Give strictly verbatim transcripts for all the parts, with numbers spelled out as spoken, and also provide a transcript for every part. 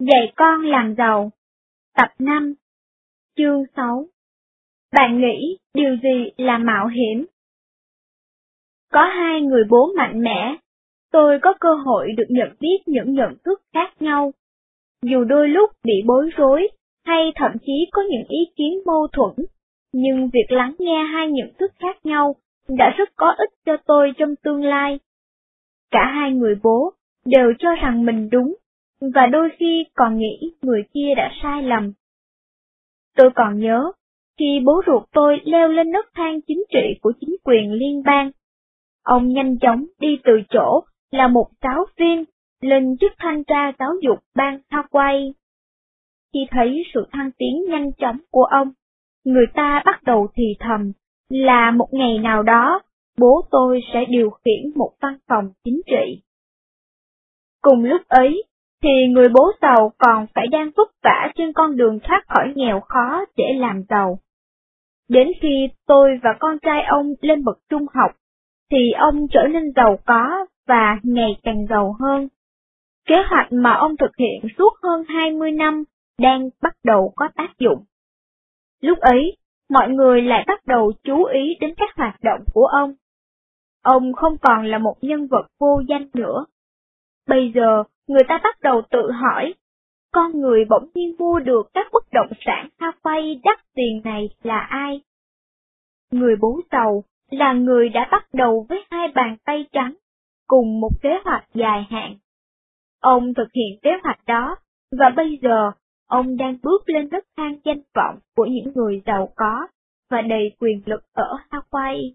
Dạy con làm giàu. Tập năm. Chương sáu. Bạn nghĩ điều gì là mạo hiểm? Có hai người bố mạnh mẽ, tôi có cơ hội được nhận biết những nhận thức khác nhau. Dù đôi lúc bị bối rối, hay thậm chí có những ý kiến mâu thuẫn, nhưng việc lắng nghe hai nhận thức khác nhau đã rất có ích cho tôi trong tương lai. Cả hai người bố đều cho rằng mình đúng, và đôi khi còn nghĩ người kia đã sai lầm. Tôi còn nhớ, khi bố ruột tôi leo lên nấc thang chính trị của chính quyền liên bang, ông nhanh chóng đi từ chỗ là một giáo viên lên chức thanh tra giáo dục bang Hawaii. Khi thấy sự thăng tiến nhanh chóng của ông, người ta bắt đầu thì thầm là một ngày nào đó, bố tôi sẽ điều khiển một văn phòng chính trị. Cùng lúc ấy, thì người bố giàu còn phải đang vất vả trên con đường thoát khỏi nghèo khó để làm giàu. Đến khi tôi và con trai ông lên bậc trung học, thì ông trở nên giàu có và ngày càng giàu hơn. Kế hoạch mà ông thực hiện suốt hơn hai mươi năm đang bắt đầu có tác dụng. Lúc ấy, mọi người lại bắt đầu chú ý đến các hoạt động của ông. Ông không còn là một nhân vật vô danh nữa. Bây giờ, người ta bắt đầu tự hỏi, con người bỗng nhiên mua được các bất động sản Hawaii đắt tiền này là ai? Người bố giàu là người đã bắt đầu với hai bàn tay trắng, cùng một kế hoạch dài hạn. Ông thực hiện kế hoạch đó, và bây giờ, ông đang bước lên nấc thang danh vọng của những người giàu có và đầy quyền lực ở Hawaii.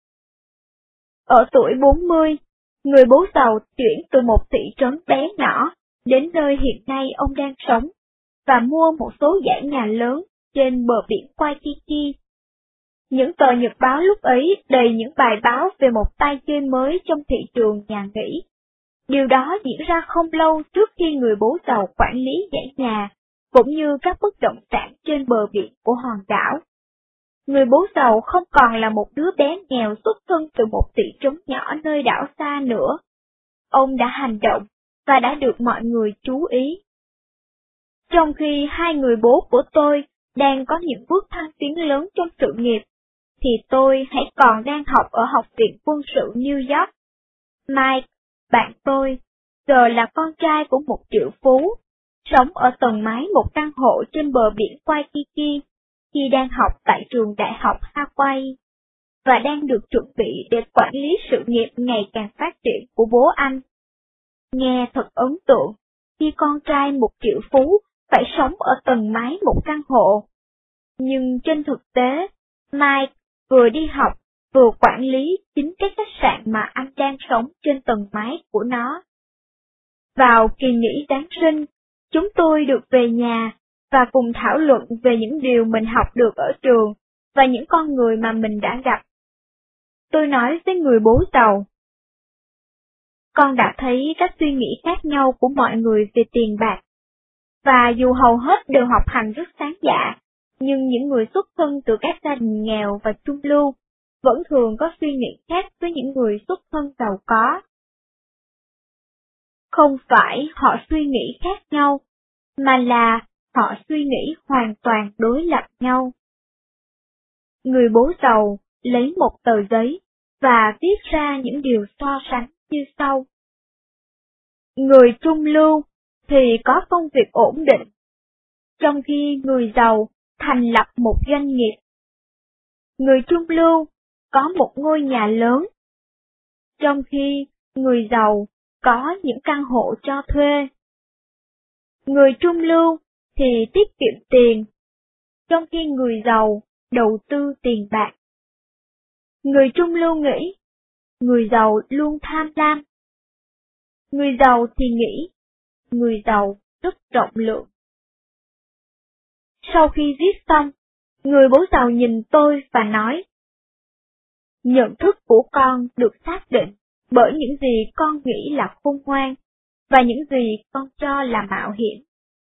Ở tuổi bốn mươi, người bố giàu chuyển từ một thị trấn bé nhỏ đến nơi hiện nay ông đang sống, và mua một số dãy nhà lớn trên bờ biển Waikiki. Những tờ nhật báo lúc ấy đầy những bài báo về một tay chơi mới trong thị trường nhà nghỉ. Điều đó diễn ra không lâu trước khi người bố giàu quản lý dãy nhà, cũng như các bất động sản trên bờ biển của hòn đảo. Người bố giàu không còn là một đứa bé nghèo xuất thân từ một thị trấn nhỏ nơi đảo xa nữa. Ông đã hành động, và đã được mọi người chú ý. Trong khi hai người bố của tôi đang có những bước thăng tiến lớn trong sự nghiệp, thì tôi hãy còn đang học ở Học viện Quân sự New York. Mike, bạn tôi, giờ là con trai của một triệu phú, sống ở tầng mái một căn hộ trên bờ biển Waikiki, khi đang học tại trường đại học Hawaii, và đang được chuẩn bị để quản lý sự nghiệp ngày càng phát triển của bố anh. Nghe thật ấn tượng, khi con trai một triệu phú phải sống ở tầng mái một căn hộ. Nhưng trên thực tế, Mike vừa đi học, vừa quản lý chính cái khách sạn mà anh đang sống trên tầng mái của nó. Vào kỳ nghỉ Giáng sinh, chúng tôi được về nhà và cùng thảo luận về những điều mình học được ở trường và những con người mà mình đã gặp. Tôi nói với người bố giàu, con đã thấy các suy nghĩ khác nhau của mọi người về tiền bạc. Và dù hầu hết đều học hành rất sáng dạ, nhưng những người xuất thân từ các gia đình nghèo và trung lưu vẫn thường có suy nghĩ khác với những người xuất thân giàu có. Không phải họ suy nghĩ khác nhau, mà là họ suy nghĩ hoàn toàn đối lập nhau. Người bố giàu lấy một tờ giấy và viết ra những điều so sánh như sau. Người trung lưu thì có công việc ổn định, trong khi người giàu thành lập một doanh nghiệp. Người trung lưu có một ngôi nhà lớn, trong khi người giàu có những căn hộ cho thuê. Người trung lưu thì tiết kiệm tiền, trong khi người giàu đầu tư tiền bạc. Người trung lưu nghĩ, người giàu luôn tham lam. Người giàu thì nghĩ, người giàu rất rộng lượng. Sau khi viết xong, người bố giàu nhìn tôi và nói, nhận thức của con được xác định bởi những gì con nghĩ là khôn ngoan, và những gì con cho là mạo hiểm.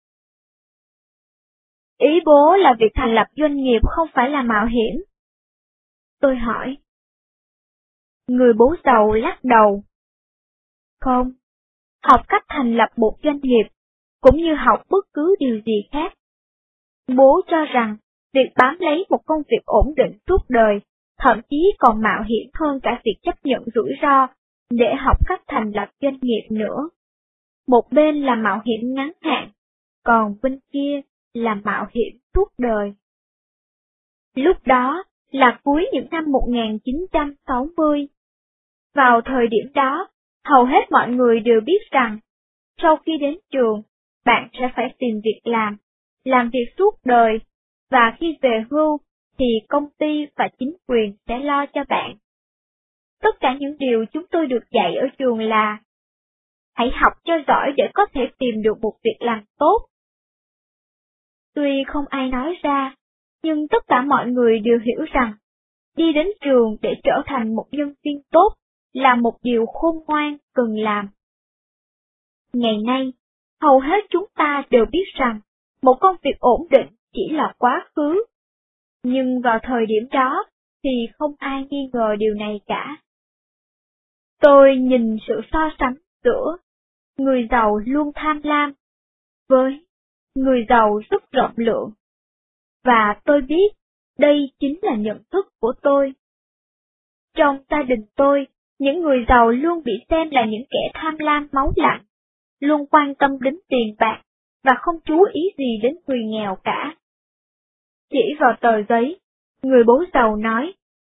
Ý bố là việc thành lập doanh nghiệp không phải là mạo hiểm. Tôi hỏi. Người bố giàu lắc đầu. Không, học cách thành lập một doanh nghiệp cũng như học bất cứ điều gì khác. Bố cho rằng, việc bám lấy một công việc ổn định suốt đời, thậm chí còn mạo hiểm hơn cả việc chấp nhận rủi ro để học cách thành lập doanh nghiệp nữa. Một bên là mạo hiểm ngắn hạn, còn bên kia là mạo hiểm suốt đời. Lúc đó là cuối những năm một nghìn chín trăm sáu mươi. Vào thời điểm đó, hầu hết mọi người đều biết rằng, sau khi đến trường, bạn sẽ phải tìm việc làm, làm việc suốt đời, và khi về hưu, thì công ty và chính quyền sẽ lo cho bạn. Tất cả những điều chúng tôi được dạy ở trường là, hãy học cho giỏi để có thể tìm được một việc làm tốt. Tuy không ai nói ra, nhưng tất cả mọi người đều hiểu rằng, đi đến trường để trở thành một nhân viên tốt là một điều khôn ngoan cần làm. Ngày nay, hầu hết chúng ta đều biết rằng, một công việc ổn định chỉ là quá khứ. Nhưng vào thời điểm đó, thì không ai nghi ngờ điều này cả. Tôi nhìn sự so sánh giữa người giàu luôn tham lam với người giàu rất rộng lượng. Và tôi biết, đây chính là nhận thức của tôi. Trong gia đình tôi, những người giàu luôn bị xem là những kẻ tham lam máu lạnh, luôn quan tâm đến tiền bạc, và không chú ý gì đến người nghèo cả. Chỉ vào tờ giấy, người bố giàu nói,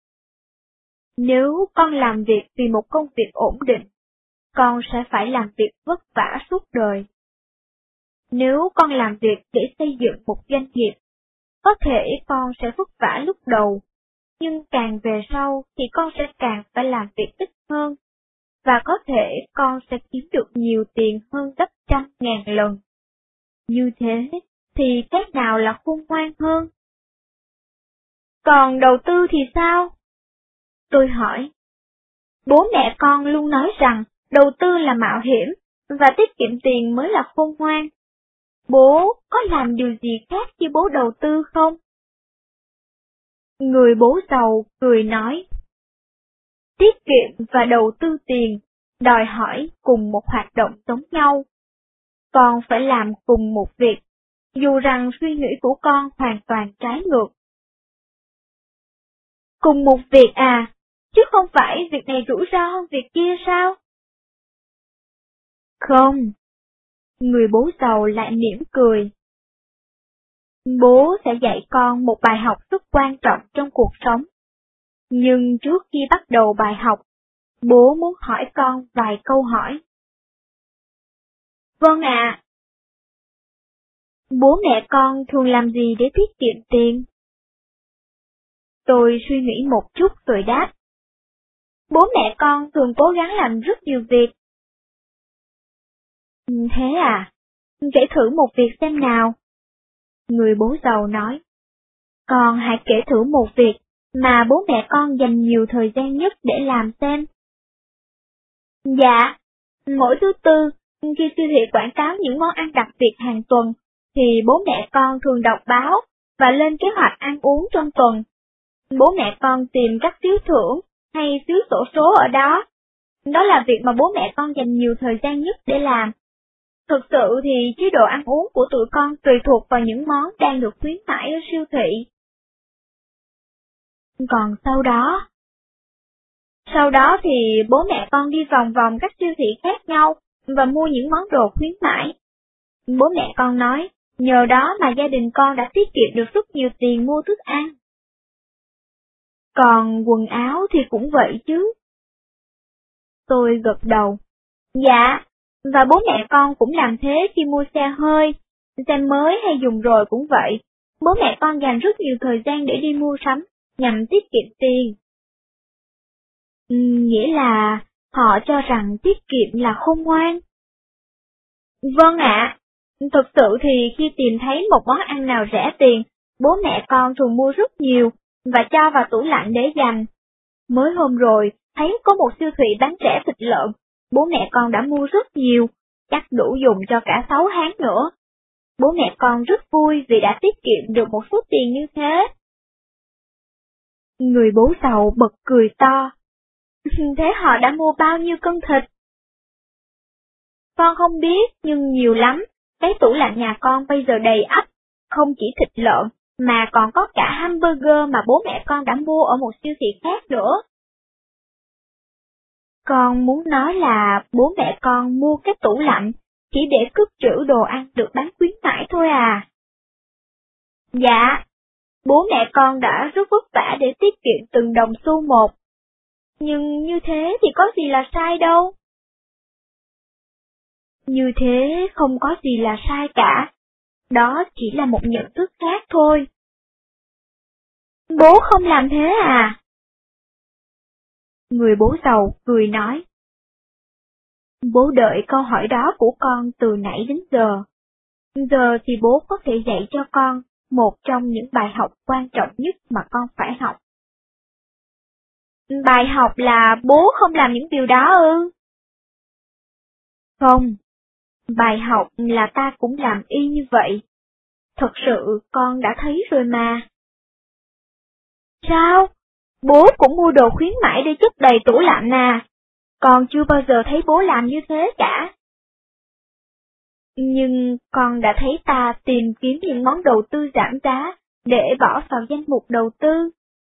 nếu con làm việc vì một công việc ổn định, con sẽ phải làm việc vất vả suốt đời. Nếu con làm việc để xây dựng một doanh nghiệp, có thể con sẽ vất vả lúc đầu, nhưng càng về sau thì con sẽ càng phải làm việc ít hơn, và có thể con sẽ kiếm được nhiều tiền hơn gấp trăm ngàn lần. Như thế thì cái nào là khôn ngoan hơn? Còn đầu tư thì sao? Tôi hỏi. Bố mẹ con luôn nói rằng đầu tư là mạo hiểm, và tiết kiệm tiền mới là khôn ngoan. Bố có làm điều gì khác khi bố đầu tư không? Người bố giàu cười nói. Tiết kiệm và đầu tư tiền đòi hỏi cùng một hoạt động giống nhau. Con phải làm cùng một việc, dù rằng suy nghĩ của con hoàn toàn trái ngược. Cùng một việc à, chứ không phải việc này rủi ro hơn việc kia sao? Không. Người bố giàu lại mỉm cười. Bố sẽ dạy con một bài học rất quan trọng trong cuộc sống. Nhưng trước khi bắt đầu bài học, bố muốn hỏi con vài câu hỏi. Vâng ạ. Bố mẹ con thường làm gì để tiết kiệm tiền? Tôi suy nghĩ một chút rồi đáp. Bố mẹ con thường cố gắng làm rất nhiều việc. Thế à? Kể thử một việc xem nào. Người bố giàu nói. Con hãy kể thử một việc mà bố mẹ con dành nhiều thời gian nhất để làm xem. Dạ, mỗi thứ tư, khi siêu thị quảng cáo những món ăn đặc biệt hàng tuần, thì bố mẹ con thường đọc báo và lên kế hoạch ăn uống trong tuần. Bố mẹ con tìm các phiếu thưởng hay phiếu xổ số ở đó. Đó là việc mà bố mẹ con dành nhiều thời gian nhất để làm. Thực sự thì chế độ ăn uống của tụi con tùy thuộc vào những món đang được khuyến mãi ở siêu thị. Còn sau đó? Sau đó thì bố mẹ con đi vòng vòng các siêu thị khác nhau và mua những món đồ khuyến mãi. Bố mẹ con nói, nhờ đó mà gia đình con đã tiết kiệm được rất nhiều tiền mua thức ăn. Còn quần áo thì cũng vậy chứ. Tôi gật đầu. Dạ, và bố mẹ con cũng làm thế khi mua xe hơi, xe mới hay dùng rồi cũng vậy. Bố mẹ con dành rất nhiều thời gian để đi mua sắm, nhằm tiết kiệm tiền. Ừ, nghĩa là họ cho rằng tiết kiệm là khôn ngoan. Vâng ạ, thực sự thì khi tìm thấy một món ăn nào rẻ tiền, bố mẹ con thường mua rất nhiều và cho vào tủ lạnh để dành. Mới hôm rồi, thấy có một siêu thị bán rẻ thịt lợn, bố mẹ con đã mua rất nhiều, chắc đủ dùng cho cả sáu tháng nữa. Bố mẹ con rất vui vì đã tiết kiệm được một số tiền như thế. Người bố giàu bật cười to. Thế họ đã mua bao nhiêu cân thịt? Con không biết, nhưng nhiều lắm, cái tủ lạnh nhà con bây giờ đầy ắp, không chỉ thịt lợn, mà còn có cả hamburger mà bố mẹ con đã mua ở một siêu thị khác nữa. Con muốn nói là bố mẹ con mua cái tủ lạnh chỉ để cất trữ đồ ăn được bán khuyến mãi thôi à? Dạ, bố mẹ con đã rất vất vả để tiết kiệm từng đồng xu một. Nhưng như thế thì có gì là sai đâu. Như thế không có gì là sai cả. Đó chỉ là một nhận thức khác thôi. Bố không làm thế à? Người bố giàu cười nói. Bố đợi câu hỏi đó của con từ nãy đến giờ. Giờ thì bố có thể dạy cho con một trong những bài học quan trọng nhất mà con phải học. Bài học là bố không làm những điều đó ư? Không. Bài học là ta cũng làm y như vậy. Thật sự con đã thấy rồi mà. Sao? Bố cũng mua đồ khuyến mãi để chất đầy tủ lạnh à? Con chưa bao giờ thấy bố làm như thế cả. Nhưng con đã thấy ta tìm kiếm những món đầu tư giảm giá để bỏ vào danh mục đầu tư.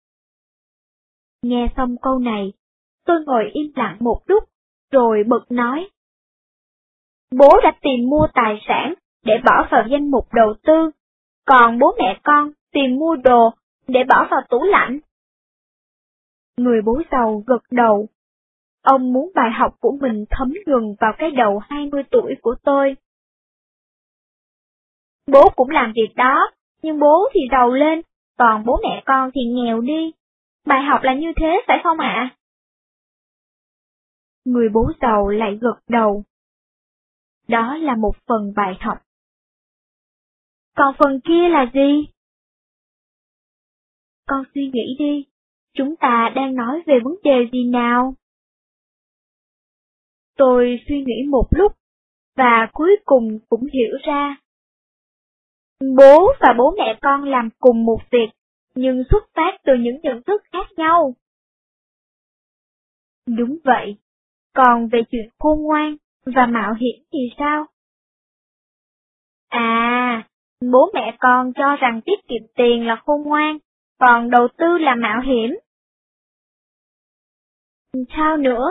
Nghe xong câu này, tôi ngồi im lặng một lúc, rồi bật nói. Bố đã tìm mua tài sản để bỏ vào danh mục đầu tư, còn bố mẹ con tìm mua đồ để bỏ vào tủ lạnh. Người bố giàu gật đầu. Ông muốn bài học của mình thấm nhuần vào cái đầu hai mươi tuổi của tôi. Bố cũng làm việc đó, nhưng bố thì giàu lên, còn bố mẹ con thì nghèo đi. Bài học là như thế phải không ạ? Người bố giàu lại gật đầu. Đó là một phần bài học. Còn phần kia là gì? Con suy nghĩ đi, chúng ta đang nói về vấn đề gì nào? Tôi suy nghĩ một lúc, và cuối cùng cũng hiểu ra. Bố và bố mẹ con làm cùng một việc, nhưng xuất phát từ những nhận thức khác nhau. Đúng vậy. Còn về chuyện khôn ngoan và mạo hiểm thì sao? À, bố mẹ con cho rằng tiết kiệm tiền là khôn ngoan, còn đầu tư là mạo hiểm. Sao nữa?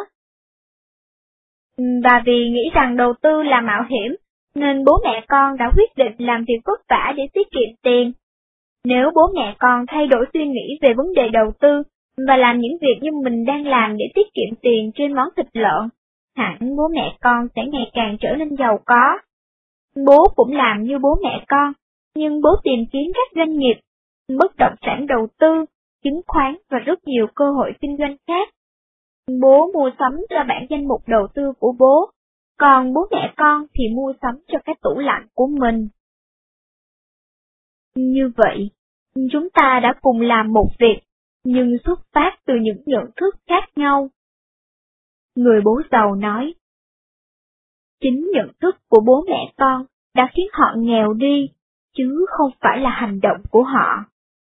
Và vì nghĩ rằng đầu tư là mạo hiểm, nên bố mẹ con đã quyết định làm việc vất vả để tiết kiệm tiền. Nếu bố mẹ con thay đổi suy nghĩ về vấn đề đầu tư, và làm những việc như mình đang làm để tiết kiệm tiền trên món thịt lợn, hẳn bố mẹ con sẽ ngày càng trở nên giàu có. Bố cũng làm như bố mẹ con, nhưng bố tìm kiếm các doanh nghiệp, bất động sản đầu tư, chứng khoán và rất nhiều cơ hội kinh doanh khác. Bố mua sắm cho bản danh mục đầu tư của bố, còn bố mẹ con thì mua sắm cho cái tủ lạnh của mình. Như vậy, chúng ta đã cùng làm một việc, nhưng xuất phát từ những nhận thức khác nhau. Người bố giàu nói, chính nhận thức của bố mẹ con đã khiến họ nghèo đi, chứ không phải là hành động của họ.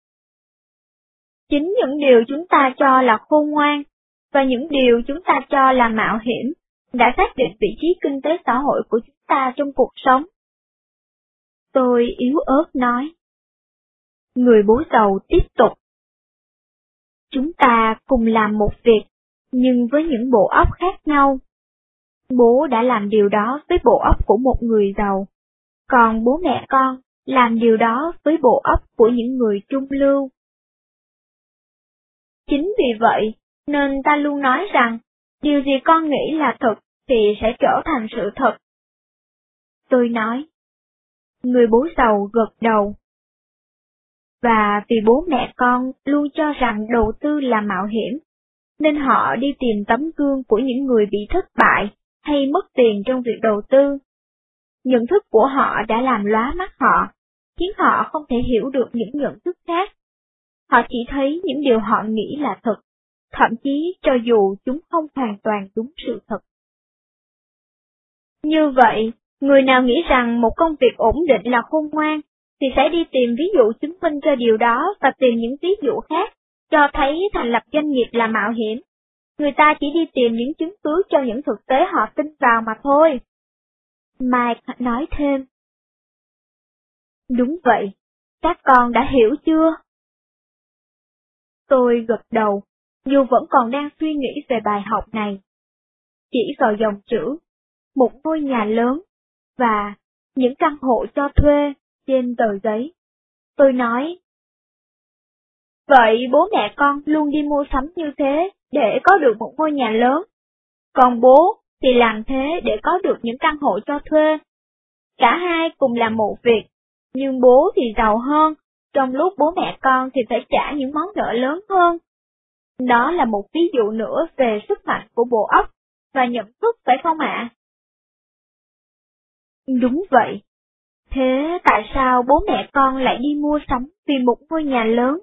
Chính những điều chúng ta cho là khôn ngoan, và những điều chúng ta cho là mạo hiểm, đã xác định vị trí kinh tế xã hội của chúng ta trong cuộc sống. Tôi yếu ớt nói. Người bố giàu tiếp tục. Chúng ta cùng làm một việc, nhưng với những bộ óc khác nhau. Bố đã làm điều đó với bộ óc của một người giàu, còn bố mẹ con làm điều đó với bộ óc của những người trung lưu. Chính vì vậy, nên ta luôn nói rằng, điều gì con nghĩ là thật thì sẽ trở thành sự thật. Tôi nói. Người bố giàu gật đầu. Và vì bố mẹ con luôn cho rằng đầu tư là mạo hiểm, nên họ đi tìm tấm gương của những người bị thất bại hay mất tiền trong việc đầu tư. Nhận thức của họ đã làm lóa mắt họ, khiến họ không thể hiểu được những nhận thức khác. Họ chỉ thấy những điều họ nghĩ là thật, thậm chí cho dù chúng không hoàn toàn đúng sự thật. Như vậy, người nào nghĩ rằng một công việc ổn định là khôn ngoan, thì sẽ đi tìm ví dụ chứng minh cho điều đó và tìm những ví dụ khác, cho thấy thành lập doanh nghiệp là mạo hiểm. Người ta chỉ đi tìm những chứng cứ cho những thực tế họ tin vào mà thôi. Mike nói thêm. Đúng vậy, các con đã hiểu chưa? Tôi gật đầu, dù vẫn còn đang suy nghĩ về bài học này. Chỉ vào dòng chữ, một ngôi nhà lớn, và những căn hộ cho thuê trên tờ giấy. Tôi nói, vậy bố mẹ con luôn đi mua sắm như thế để có được một ngôi nhà lớn, còn bố thì làm thế để có được những căn hộ cho thuê. Cả hai cùng làm một việc, nhưng bố thì giàu hơn, trong lúc bố mẹ con thì phải trả những món nợ lớn hơn. Đó là một ví dụ nữa về sức mạnh của bộ óc và nhận thức, phải không ạ? Đúng vậy. Thế tại sao bố mẹ con lại đi mua sắm vì một ngôi nhà lớn?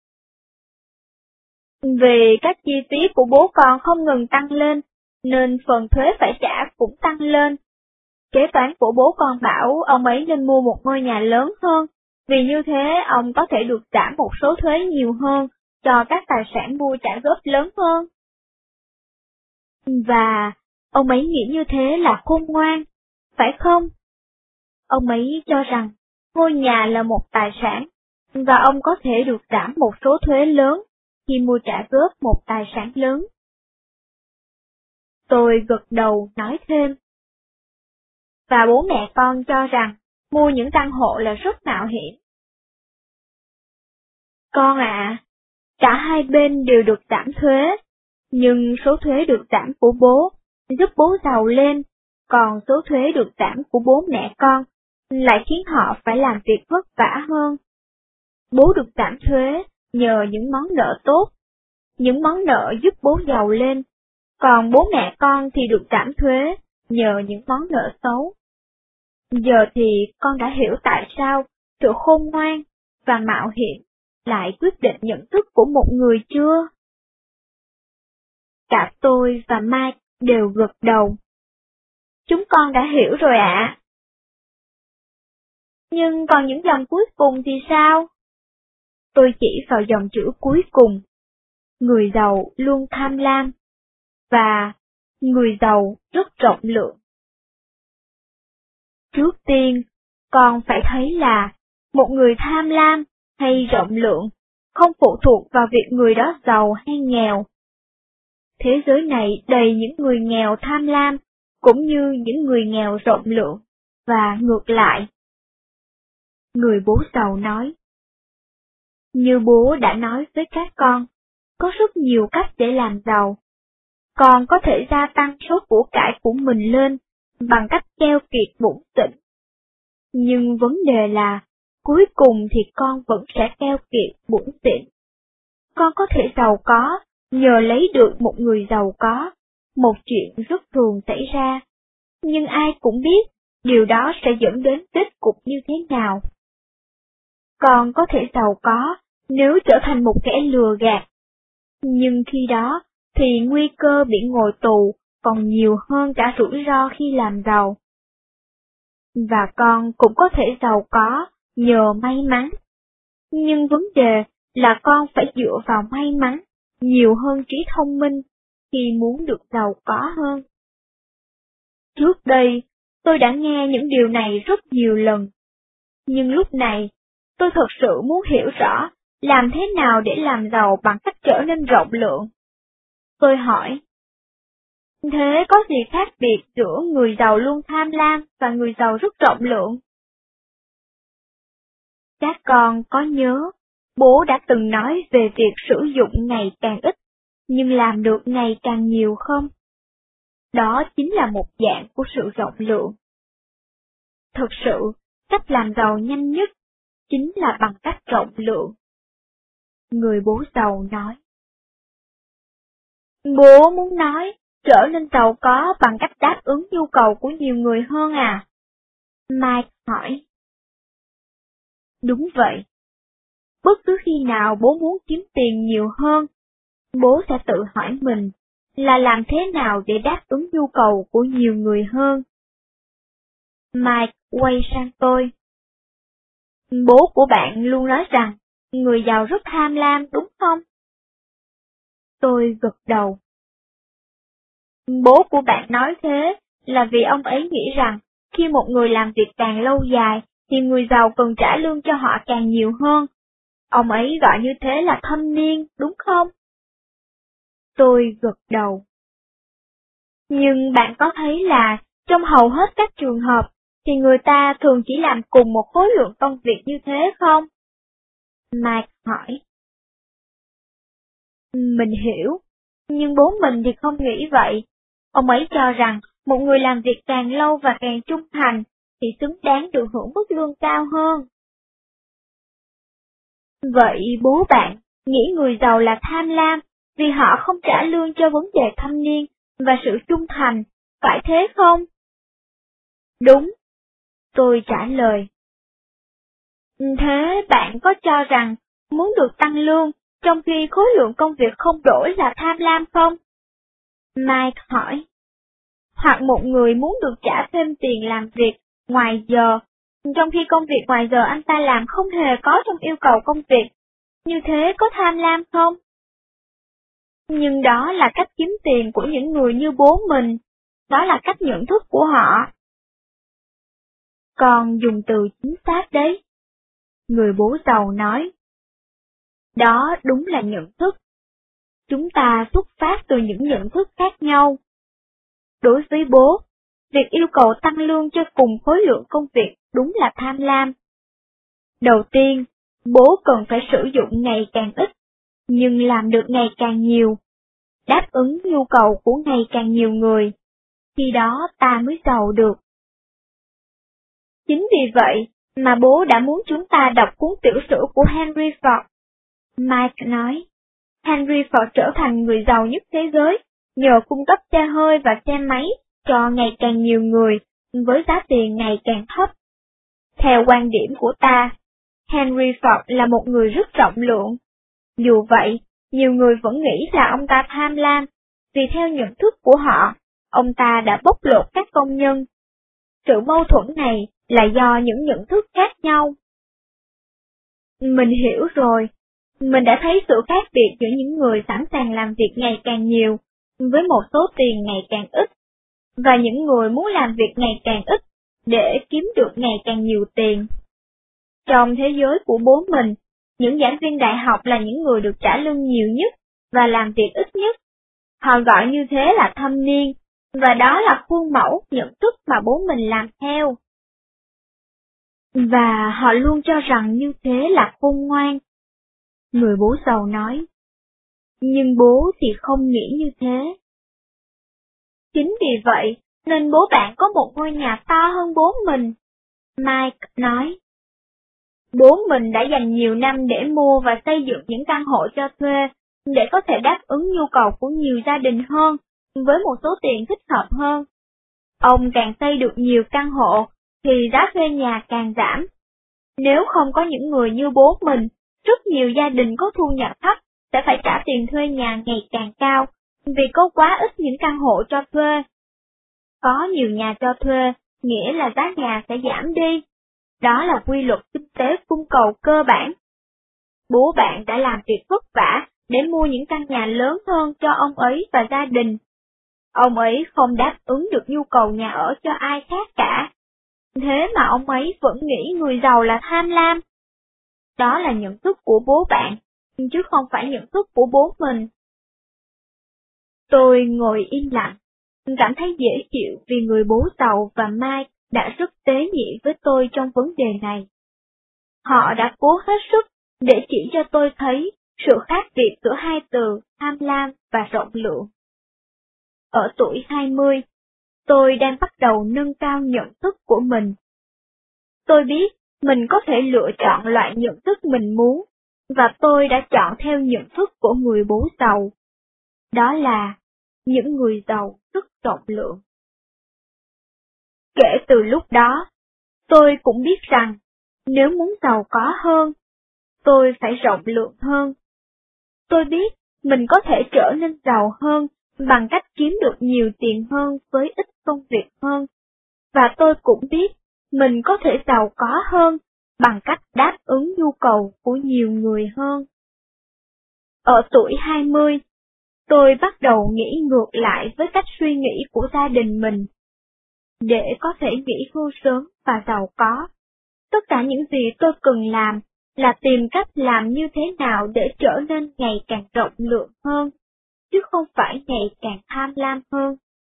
Vì các chi phí của bố con không ngừng tăng lên, nên phần thuế phải trả cũng tăng lên. Kế toán của bố con bảo ông ấy nên mua một ngôi nhà lớn hơn, vì như thế ông có thể được giảm một số thuế nhiều hơn cho các tài sản mua trả góp lớn hơn. Và ông ấy nghĩ như thế là khôn ngoan, phải không? Ông ấy cho rằng ngôi nhà là một tài sản, và ông có thể được giảm một số thuế lớn khi mua trả góp một tài sản lớn. Tôi gật đầu nói thêm. Và bố mẹ con cho rằng mua những căn hộ là rất mạo hiểm. Con ạ, à, cả hai bên đều được giảm thuế, nhưng số thuế được giảm của bố giúp bố giàu lên, còn số thuế được giảm của bố mẹ con lại khiến họ phải làm việc vất vả hơn. Bố được giảm thuế nhờ những món nợ tốt, những món nợ giúp bố giàu lên, còn bố mẹ con thì được giảm thuế nhờ những món nợ xấu. Giờ thì con đã hiểu tại sao sự khôn ngoan và mạo hiểm lại quyết định nhận thức của một người chưa? Cả tôi và Mike đều gật đầu. Chúng con đã hiểu rồi ạ. Nhưng còn những dòng cuối cùng thì sao? Tôi chỉ vào dòng chữ cuối cùng. Người giàu luôn tham lam, và người giàu rất rộng lượng. Trước tiên, con phải thấy là một người tham lam hay rộng lượng không phụ thuộc vào việc người đó giàu hay nghèo. Thế giới này đầy những người nghèo tham lam, cũng như những người nghèo rộng lượng, và ngược lại. Người bố giàu nói, như bố đã nói với các con, có rất nhiều cách để làm giàu. Con có thể gia tăng số của cải của mình lên bằng cách keo kiệt bủn xỉn. Nhưng vấn đề là, cuối cùng thì con vẫn sẽ keo kiệt bủn xỉn. Con có thể giàu có nhờ lấy được một người giàu có, một chuyện rất thường xảy ra. Nhưng ai cũng biết, điều đó sẽ dẫn đến kết cục như thế nào. Con có thể giàu có nếu trở thành một kẻ lừa gạt. Nhưng khi đó, thì nguy cơ bị ngồi tù còn nhiều hơn cả rủi ro khi làm giàu. Và con cũng có thể giàu có nhờ may mắn. Nhưng vấn đề là con phải dựa vào may mắn nhiều hơn trí thông minh khi muốn được giàu có hơn. Trước đây, tôi đã nghe những điều này rất nhiều lần. Nhưng lúc này, tôi thật sự muốn hiểu rõ làm thế nào để làm giàu bằng cách trở nên rộng lượng. Tôi hỏi, thế có gì khác biệt giữa người giàu luôn tham lam và người giàu rất rộng lượng? Các con có nhớ, bố đã từng nói về việc sử dụng ngày càng ít, nhưng làm được ngày càng nhiều không? Đó chính là một dạng của sự rộng lượng. Thực sự, cách làm giàu nhanh nhất chính là bằng cách rộng lượng. Người bố giàu nói. Bố muốn nói, trở nên giàu có bằng cách đáp ứng nhu cầu của nhiều người hơn à? Mike hỏi. Đúng vậy. Bất cứ khi nào bố muốn kiếm tiền nhiều hơn, bố sẽ tự hỏi mình là làm thế nào để đáp ứng nhu cầu của nhiều người hơn. Mike quay sang tôi. Bố của bạn luôn nói rằng người giàu rất tham lam, đúng không? Tôi gật đầu. Bố của bạn nói thế là vì ông ấy nghĩ rằng khi một người làm việc càng lâu dài thì người giàu cần trả lương cho họ càng nhiều hơn. Ông ấy gọi như thế là thâm niên, đúng không? Tôi gật đầu. Nhưng bạn có thấy là trong hầu hết các trường hợp thì người ta thường chỉ làm cùng một khối lượng công việc như thế không? Mike hỏi. Mình hiểu, nhưng bố mình thì không nghĩ vậy. Ông ấy cho rằng một người làm việc càng lâu và càng trung thành thì xứng đáng được hưởng mức lương cao hơn. Vậy bố bạn nghĩ người giàu là tham lam vì họ không trả lương cho vấn đề thâm niên và sự trung thành, phải thế không? Đúng, tôi trả lời. Thế bạn có cho rằng muốn được tăng lương trong khi khối lượng công việc không đổi là tham lam không? Mike hỏi. Hoặc một người muốn được trả thêm tiền làm việc ngoài giờ, trong khi công việc ngoài giờ anh ta làm không hề có trong yêu cầu công việc, như thế có tham lam không? Nhưng đó là cách kiếm tiền của những người như bố mình, đó là cách nhận thức của họ. Còn dùng từ chính xác đấy. Người bố giàu nói. Đó đúng là nhận thức. Chúng ta xuất phát từ những nhận thức khác nhau. Đối với bố, việc yêu cầu tăng lương cho cùng khối lượng công việc đúng là tham lam. Đầu tiên, bố cần phải sử dụng ngày càng ít, nhưng làm được ngày càng nhiều, đáp ứng nhu cầu của ngày càng nhiều người. Khi đó ta mới giàu được. Chính vì vậy mà bố đã muốn chúng ta đọc cuốn tiểu sử của Henry Ford. Mike nói, Henry Ford trở thành người giàu nhất thế giới nhờ cung cấp xe hơi và xe máy cho ngày càng nhiều người với giá tiền ngày càng thấp. Theo quan điểm của ta, Henry Ford là một người rất rộng lượng. Dù vậy, nhiều người vẫn nghĩ là ông ta tham lam, vì theo nhận thức của họ, ông ta đã bóc lột các công nhân. Sự mâu thuẫn này là do những nhận thức khác nhau. Mình hiểu rồi. Mình đã thấy sự khác biệt giữa những người sẵn sàng làm việc ngày càng nhiều, với một số tiền ngày càng ít, và những người muốn làm việc ngày càng ít, để kiếm được ngày càng nhiều tiền. Trong thế giới của bố mình, những giảng viên đại học là những người được trả lương nhiều nhất, và làm việc ít nhất. Họ gọi như thế là thâm niên, và đó là khuôn mẫu nhận thức mà bố mình làm theo. Và họ luôn cho rằng như thế là khôn ngoan. Người bố giàu nói. Nhưng bố thì không nghĩ như thế. Chính vì vậy, nên bố bạn có một ngôi nhà to hơn bố mình. Mike nói. Bố mình đã dành nhiều năm để mua và xây dựng những căn hộ cho thuê, để có thể đáp ứng nhu cầu của nhiều gia đình hơn, với một số tiền thích hợp hơn. Ông càng xây được nhiều căn hộ, thì giá thuê nhà càng giảm. Nếu không có những người như bố mình, rất nhiều gia đình có thu nhập thấp sẽ phải trả tiền thuê nhà ngày càng cao, vì có quá ít những căn hộ cho thuê. Có nhiều nhà cho thuê, nghĩa là giá nhà sẽ giảm đi. Đó là quy luật kinh tế cung cầu cơ bản. Bố bạn đã làm việc vất vả để mua những căn nhà lớn hơn cho ông ấy và gia đình. Ông ấy không đáp ứng được nhu cầu nhà ở cho ai khác cả. Thế mà ông ấy vẫn nghĩ người giàu là tham lam. Đó là nhận thức của bố bạn, chứ không phải nhận thức của bố mình. Tôi ngồi im lặng, cảm thấy dễ chịu vì người bố giàu và Mike đã rất tế nhị với tôi trong vấn đề này. Họ đã cố hết sức để chỉ cho tôi thấy sự khác biệt giữa hai từ tham lam và rộng lượng. Ở tuổi hai mươi, tôi đang bắt đầu nâng cao nhận thức của mình. Tôi biết mình có thể lựa chọn loại nhận thức mình muốn, và tôi đã chọn theo nhận thức của người bố giàu. Đó là những người giàu rất rộng lượng. Kể từ lúc đó, tôi cũng biết rằng, nếu muốn giàu có hơn, tôi phải rộng lượng hơn. Tôi biết mình có thể trở nên giàu hơn bằng cách kiếm được nhiều tiền hơn với ít công việc hơn. Và tôi cũng biết mình có thể giàu có hơn bằng cách đáp ứng nhu cầu của nhiều người hơn. Ở tuổi hai mươi, tôi bắt đầu nghĩ ngược lại với cách suy nghĩ của gia đình mình. Để có thể nghỉ hưu sớm và giàu có, Tất cả những gì tôi cần làm là tìm cách làm như thế nào để trở nên ngày càng rộng lượng hơn, chứ không phải ngày càng tham lam hơn.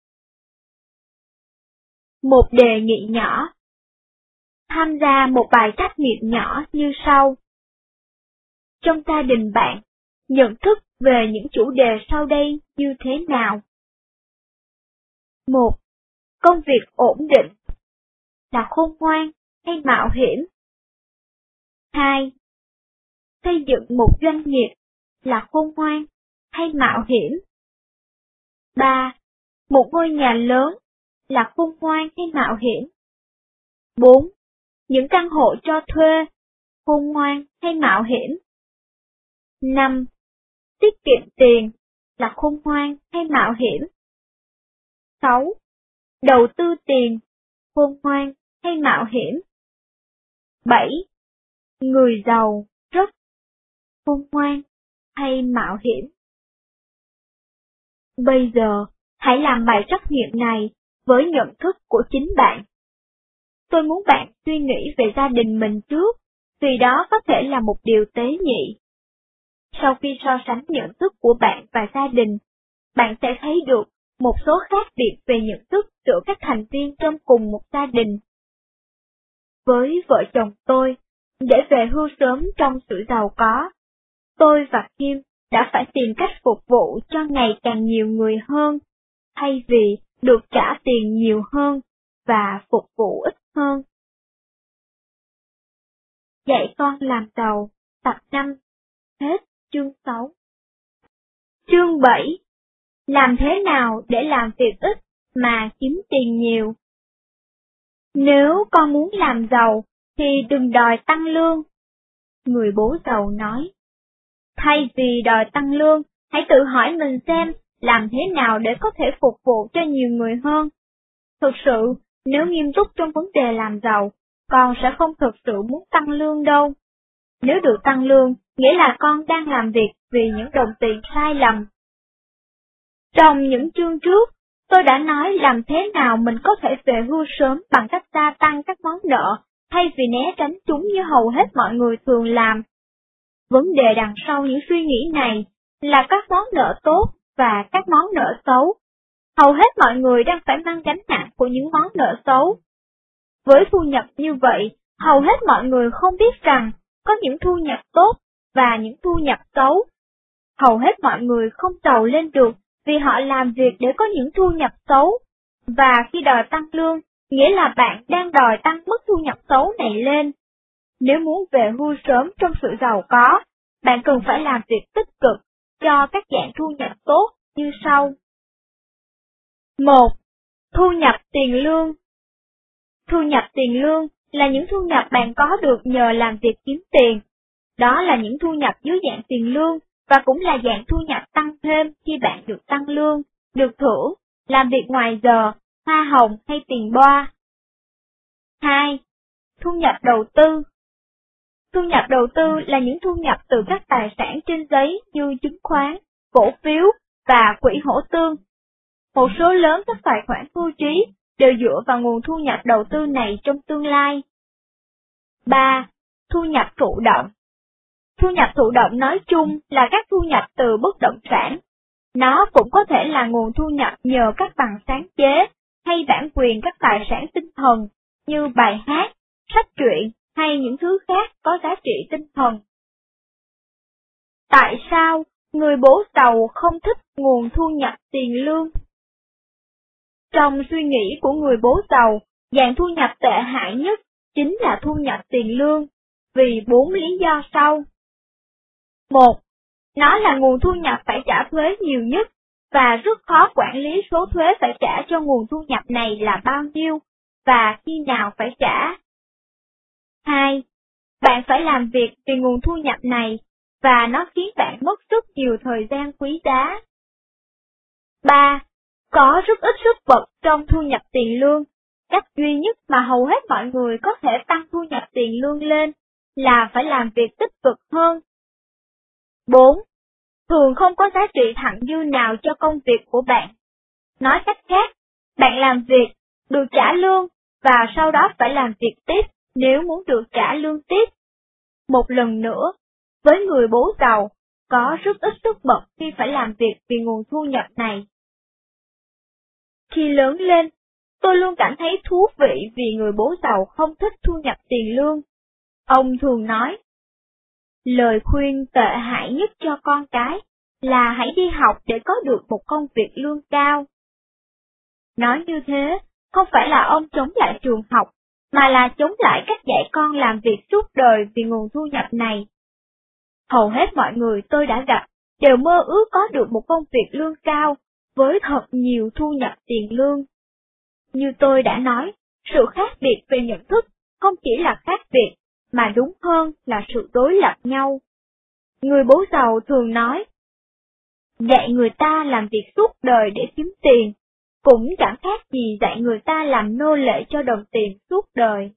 Một đề nghị nhỏ. Tham gia một bài trắc nghiệm nhỏ như sau. Trong gia đình bạn, nhận thức về những chủ đề sau đây như thế nào? Một. Công việc ổn định là khôn ngoan hay mạo hiểm? Hai. Xây dựng một doanh nghiệp là khôn ngoan hay mạo hiểm? Ba. Một ngôi nhà lớn là khôn ngoan hay mạo hiểm? Bốn. Những căn hộ cho thuê, khôn ngoan hay mạo hiểm? Năm. Tiết kiệm tiền là khôn ngoan hay mạo hiểm? Sáu. Đầu tư tiền, khôn ngoan hay mạo hiểm? Bảy. Người giàu rất, khôn ngoan hay mạo hiểm? Bây giờ, hãy làm bài trắc nghiệm này với nhận thức của chính bạn. Tôi muốn bạn suy nghĩ về gia đình mình trước, vì đó có thể là một điều tế nhị. Sau khi so sánh nhận thức của bạn và gia đình, bạn sẽ thấy được một số khác biệt về nhận thức giữa các thành viên trong cùng một gia đình. Với vợ chồng tôi, để về hưu sớm trong sự giàu có, tôi và Kim đã phải tìm cách phục vụ cho ngày càng nhiều người hơn, thay vì được trả tiền nhiều hơn và phục vụ ít hơn. Dạy con làm giàu, tập năm, hết chương sáu. Chương bảy. Làm thế nào để làm việc ít mà kiếm tiền nhiều? Nếu con muốn làm giàu thì đừng đòi tăng lương. Người bố giàu nói. Thay vì đòi tăng lương, hãy tự hỏi mình xem làm thế nào để có thể phục vụ cho nhiều người hơn. Thực sự, nếu nghiêm túc trong vấn đề làm giàu, con sẽ không thực sự muốn tăng lương đâu. Nếu được tăng lương, nghĩa là con đang làm việc vì những đồng tiền sai lầm. Trong những chương trước, tôi đã nói làm thế nào mình có thể về hưu sớm bằng cách gia tăng các món nợ, thay vì né tránh chúng như hầu hết mọi người thường làm. Vấn đề đằng sau những suy nghĩ này là các món nợ tốt và các món nợ xấu. Hầu hết mọi người đang phải mang gánh nặng của những món nợ xấu. Với thu nhập như vậy, hầu hết mọi người không biết rằng có những thu nhập tốt và những thu nhập xấu. Hầu hết mọi người không giàu lên được vì họ làm việc để có những thu nhập xấu, và khi đòi tăng lương, nghĩa là bạn đang đòi tăng mức thu nhập xấu này lên. Nếu muốn về hưu sớm trong sự giàu có, bạn cần phải làm việc tích cực cho các dạng thu nhập tốt như sau. Một. Thu nhập tiền lương. Thu nhập tiền lương là những thu nhập bạn có được nhờ làm việc kiếm tiền. Đó là những thu nhập dưới dạng tiền lương, và cũng là dạng thu nhập tăng thêm khi bạn được tăng lương, được thưởng, làm việc ngoài giờ, hoa hồng hay tiền boa. Hai. Thu nhập đầu tư. Thu nhập đầu tư là những thu nhập từ các tài sản trên giấy như chứng khoán, cổ phiếu và quỹ hỗ tương. Một số lớn các tài khoản hưu trí đều dựa vào nguồn thu nhập đầu tư này trong tương lai. Ba. Thu nhập thụ động. Thu nhập thụ động nói chung là các thu nhập từ bất động sản. Nó cũng có thể là nguồn thu nhập nhờ các bằng sáng chế hay bản quyền các tài sản tinh thần như bài hát, sách truyện hay những thứ khác có giá trị tinh thần. Tại sao người bố giàu không thích nguồn thu nhập tiền lương? Trong suy nghĩ của người bố giàu, dạng thu nhập tệ hại nhất chính là thu nhập tiền lương, vì bốn lý do sau. Một. Nó là nguồn thu nhập phải trả thuế nhiều nhất, và rất khó quản lý số thuế phải trả cho nguồn thu nhập này là bao nhiêu, và khi nào phải trả. Hai. Bạn phải làm việc vì nguồn thu nhập này, và nó khiến bạn mất rất nhiều thời gian quý giá. Ba. Có rất ít sức bật trong thu nhập tiền lương. Cách duy nhất mà hầu hết mọi người có thể tăng thu nhập tiền lương lên là phải làm việc tích cực hơn. Bốn. Thường không có giá trị thặng dư nào cho công việc của bạn. Nói cách khác, bạn làm việc, được trả lương, và sau đó phải làm việc tiếp nếu muốn được trả lương tiếp. Một lần nữa, với người bố giàu, có rất ít sức bật khi phải làm việc vì nguồn thu nhập này. Khi lớn lên, tôi luôn cảm thấy thú vị vì người bố giàu không thích thu nhập tiền lương. Ông thường nói, lời khuyên tệ hại nhất cho con cái là hãy đi học để có được một công việc lương cao. Nói như thế, không phải là ông chống lại trường học, mà là chống lại cách dạy con làm việc suốt đời vì nguồn thu nhập này. Hầu hết mọi người tôi đã gặp đều mơ ước có được một công việc lương cao với thật nhiều thu nhập tiền lương. Như tôi đã nói, sự khác biệt về nhận thức không chỉ là khác biệt, mà đúng hơn là sự đối lập nhau. Người bố giàu thường nói, dạy người ta làm việc suốt đời để kiếm tiền, cũng chẳng khác gì dạy người ta làm nô lệ cho đồng tiền suốt đời.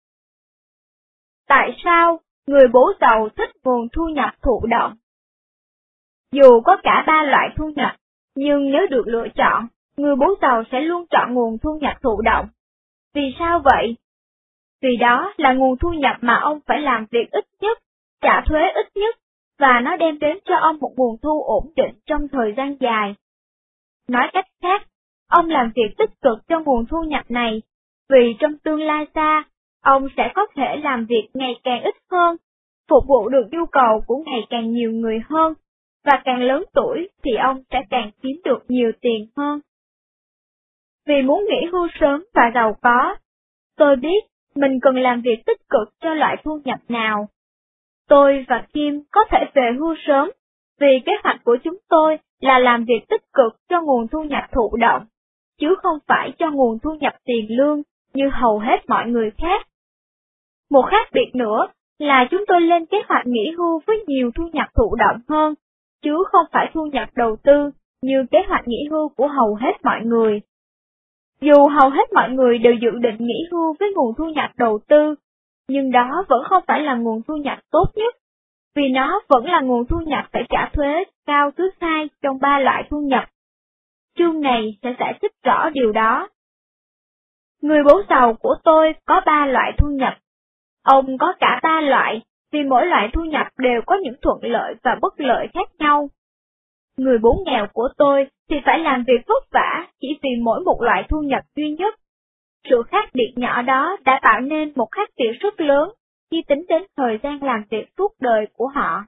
Tại sao người bố giàu thích nguồn thu nhập thụ động? Dù có cả ba loại thu nhập, nhưng nếu được lựa chọn, người bố giàu sẽ luôn chọn nguồn thu nhập thụ động. Vì sao vậy? Vì đó là nguồn thu nhập mà ông phải làm việc ít nhất, trả thuế ít nhất, và nó đem đến cho ông một nguồn thu ổn định trong thời gian dài. Nói cách khác, ông làm việc tích cực cho nguồn thu nhập này, vì trong tương lai xa, ông sẽ có thể làm việc ngày càng ít hơn, phục vụ được nhu cầu của ngày càng nhiều người hơn, và càng lớn tuổi thì ông sẽ càng kiếm được nhiều tiền hơn. Vì muốn nghỉ hưu sớm và giàu có, tôi biết mình cần làm việc tích cực cho loại thu nhập nào. Tôi và Kim có thể về hưu sớm, vì kế hoạch của chúng tôi là làm việc tích cực cho nguồn thu nhập thụ động, chứ không phải cho nguồn thu nhập tiền lương như hầu hết mọi người khác. Một khác biệt nữa là chúng tôi lên kế hoạch nghỉ hưu với nhiều thu nhập thụ động hơn, chứ không phải thu nhập đầu tư như kế hoạch nghỉ hưu của hầu hết mọi người. Dù hầu hết mọi người đều dự định nghỉ hưu với nguồn thu nhập đầu tư, nhưng đó vẫn không phải là nguồn thu nhập tốt nhất, vì nó vẫn là nguồn thu nhập phải trả thuế cao thứ hai trong ba loại thu nhập. Chương này sẽ giải thích rõ điều đó. Người bố giàu của tôi có ba loại thu nhập. Ông có cả ba loại, vì mỗi loại thu nhập đều có những thuận lợi và bất lợi khác nhau. Người bố nghèo của tôi thì phải làm việc vất vả chỉ vì mỗi một loại thu nhập duy nhất. Sự khác biệt nhỏ đó đã tạo nên một khác biệt rất lớn khi tính đến thời gian làm việc suốt đời của họ.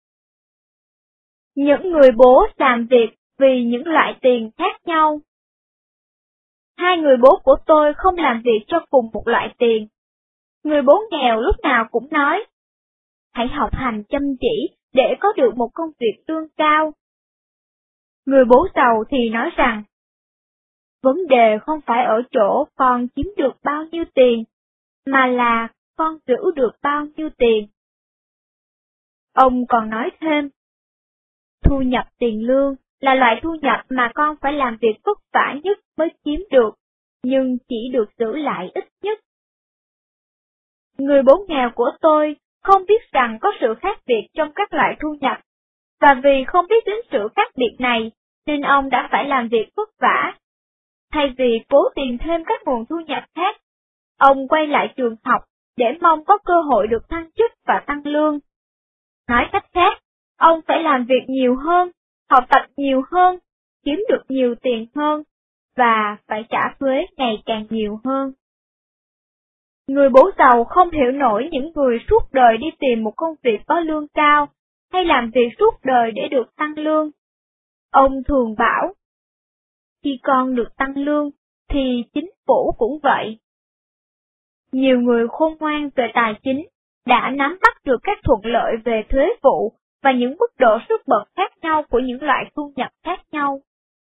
Những người bố làm việc vì những loại tiền khác nhau. Hai người bố của tôi không làm việc cho cùng một loại tiền. Người bố nghèo lúc nào cũng nói, hãy học hành chăm chỉ để có được một công việc lương cao. Người bố giàu thì nói rằng, vấn đề không phải ở chỗ con chiếm được bao nhiêu tiền, mà là con giữ được bao nhiêu tiền. Ông còn nói thêm, thu nhập tiền lương là loại thu nhập mà con phải làm việc vất vả nhất mới chiếm được, nhưng chỉ được giữ lại ít nhất. Người bố nghèo của tôi không biết rằng có sự khác biệt trong các loại thu nhập, và vì không biết đến sự khác biệt này, nên ông đã phải làm việc vất vả. Thay vì cố tìm thêm các nguồn thu nhập khác, ông quay lại trường học để mong có cơ hội được thăng chức và tăng lương. Nói cách khác, ông phải làm việc nhiều hơn, học tập nhiều hơn, kiếm được nhiều tiền hơn, và phải trả thuế ngày càng nhiều hơn. Người bố giàu không hiểu nổi những người suốt đời đi tìm một công việc có lương cao, hay làm việc suốt đời để được tăng lương. Ông thường bảo, khi con được tăng lương, thì chính phủ cũng vậy. Nhiều người khôn ngoan về tài chính đã nắm bắt được các thuận lợi về thuế vụ và những mức độ sức bật khác nhau của những loại thu nhập khác nhau.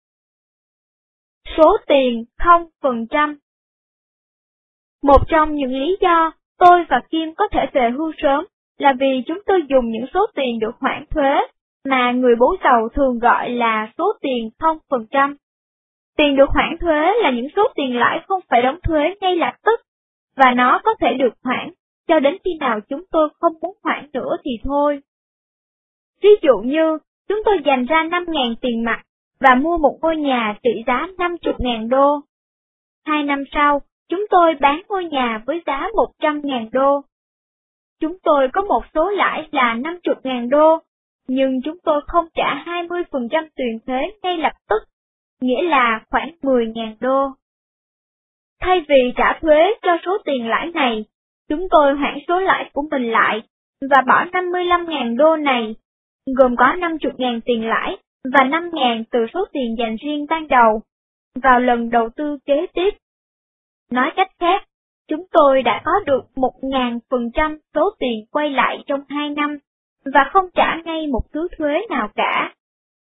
Số tiền không phần trăm. Một trong những lý do tôi và Kim có thể về hưu sớm là vì chúng tôi dùng những số tiền được hoãn thuế mà người bố giàu thường gọi là số tiền không phần trăm. Tiền được hoãn thuế là những số tiền lãi không phải đóng thuế ngay lập tức, và nó có thể được hoãn cho đến khi nào chúng tôi không muốn hoãn nữa thì thôi. Ví dụ như, chúng tôi dành ra năm nghìn tiền mặt và mua một ngôi nhà trị giá năm mươi nghìn đô. Hai năm sau, chúng tôi bán ngôi nhà với giá một trăm nghìn đô. Chúng tôi có một số lãi là năm mươi nghìn đô, nhưng chúng tôi không trả hai mươi phần trăm tiền thuế ngay lập tức, nghĩa là khoảng mười nghìn đô. Thay vì trả thuế cho số tiền lãi này, chúng tôi hoãn số lãi của mình lại và bỏ năm mươi lăm nghìn đô này, gồm có năm mươi nghìn tiền lãi và năm nghìn từ số tiền dành riêng ban đầu, vào lần đầu tư kế tiếp. Nói cách khác, chúng tôi đã có được một nghìn phần trăm số tiền quay lại trong hai năm và không trả ngay một thứ thuế nào cả.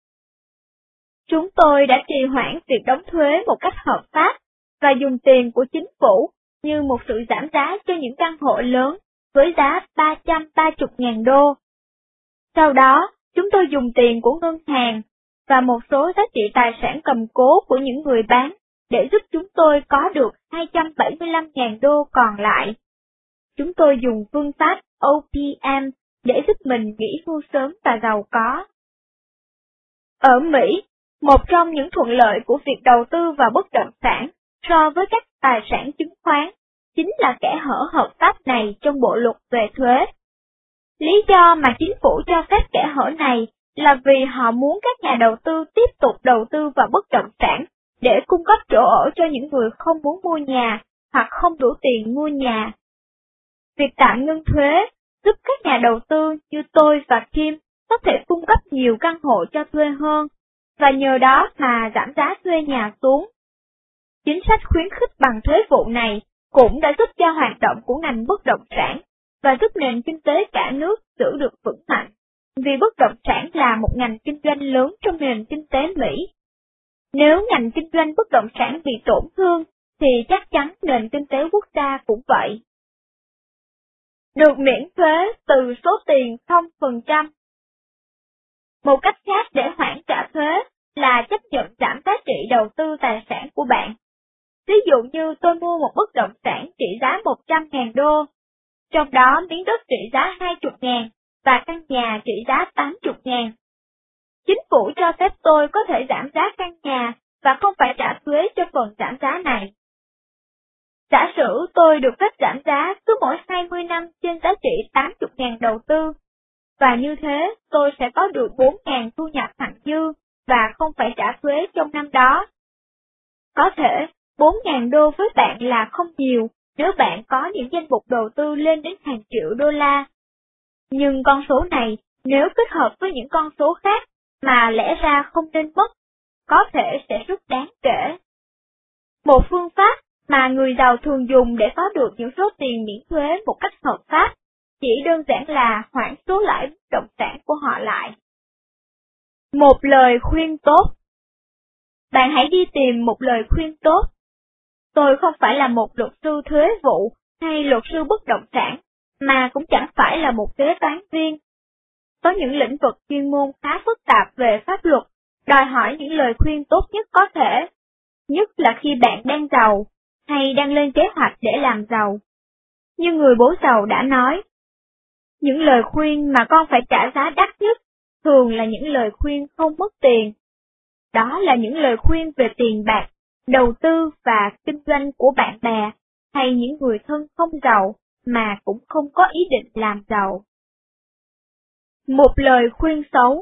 Chúng tôi đã trì hoãn việc đóng thuế một cách hợp pháp và dùng tiền của chính phủ như một sự giảm giá cho những căn hộ lớn với giá ba trăm ba mươi nghìn đô. Sau đó, chúng tôi dùng tiền của ngân hàng và một số giá trị tài sản cầm cố của những người bán để giúp chúng tôi có được hai trăm bảy mươi lăm nghìn đô còn lại. Chúng tôi dùng phương pháp O P M để giúp mình nghỉ hưu sớm và giàu có. Ở Mỹ, một trong những thuận lợi của việc đầu tư vào bất động sản so với các tài sản chứng khoán chính là kẽ hở hợp pháp này trong bộ luật về thuế. Lý do mà chính phủ cho phép kẽ hở này là vì họ muốn các nhà đầu tư tiếp tục đầu tư vào bất động sản để cung cấp chỗ ở cho những người không muốn mua nhà hoặc không đủ tiền mua nhà. Việc tạm ngưng thuế giúp các nhà đầu tư như tôi và Kim có thể cung cấp nhiều căn hộ cho thuê hơn, và nhờ đó mà giảm giá thuê nhà xuống. Chính sách khuyến khích bằng thuế vụ này cũng đã giúp cho hoạt động của ngành bất động sản và giúp nền kinh tế cả nước giữ được vững mạnh, vì bất động sản là một ngành kinh doanh lớn trong nền kinh tế Mỹ. Nếu ngành kinh doanh bất động sản bị tổn thương, thì chắc chắn nền kinh tế quốc gia cũng vậy. Được miễn thuế từ số tiền không phần trăm. Một cách khác để hoãn trả thuế là chấp nhận giảm giá trị đầu tư tài sản của bạn. Ví dụ như tôi mua một bất động sản trị giá một trăm nghìn đô, trong đó miếng đất trị giá hai mươi nghìn và căn nhà trị giá tám mươi nghìn. Chính phủ cho phép tôi có thể giảm giá căn nhà và không phải trả thuế cho phần giảm giá này. Giả sử tôi được phép giảm giá cứ mỗi hai mươi năm trên giá trị tám mươi nghìn đầu tư, và như thế tôi sẽ có được bốn nghìn thu nhập thặng dư và không phải trả thuế trong năm đó. Có thể, bốn nghìn đô với bạn là không nhiều nếu bạn có những danh mục đầu tư lên đến hàng triệu đô la. Nhưng con số này, nếu kết hợp với những con số khác mà lẽ ra không nên mất, có thể sẽ rất đáng kể. Một phương pháp mà người giàu thường dùng để có được những số tiền miễn thuế một cách hợp pháp chỉ đơn giản là hoãn số lãi bất động sản của họ lại. Một lời khuyên tốt. Bạn hãy đi tìm một lời khuyên tốt. Tôi không phải là một luật sư thuế vụ hay luật sư bất động sản, mà cũng chẳng phải là một kế toán viên. Có những lĩnh vực chuyên môn khá phức tạp về pháp luật, đòi hỏi những lời khuyên tốt nhất có thể, nhất là khi bạn đang giàu, hay đang lên kế hoạch để làm giàu. Như người bố giàu đã nói, những lời khuyên mà con phải trả giá đắt nhất, thường là những lời khuyên không mất tiền. Đó là những lời khuyên về tiền bạc, đầu tư và kinh doanh của bạn bè, hay những người thân không giàu mà cũng không có ý định làm giàu. Một lời khuyên xấu.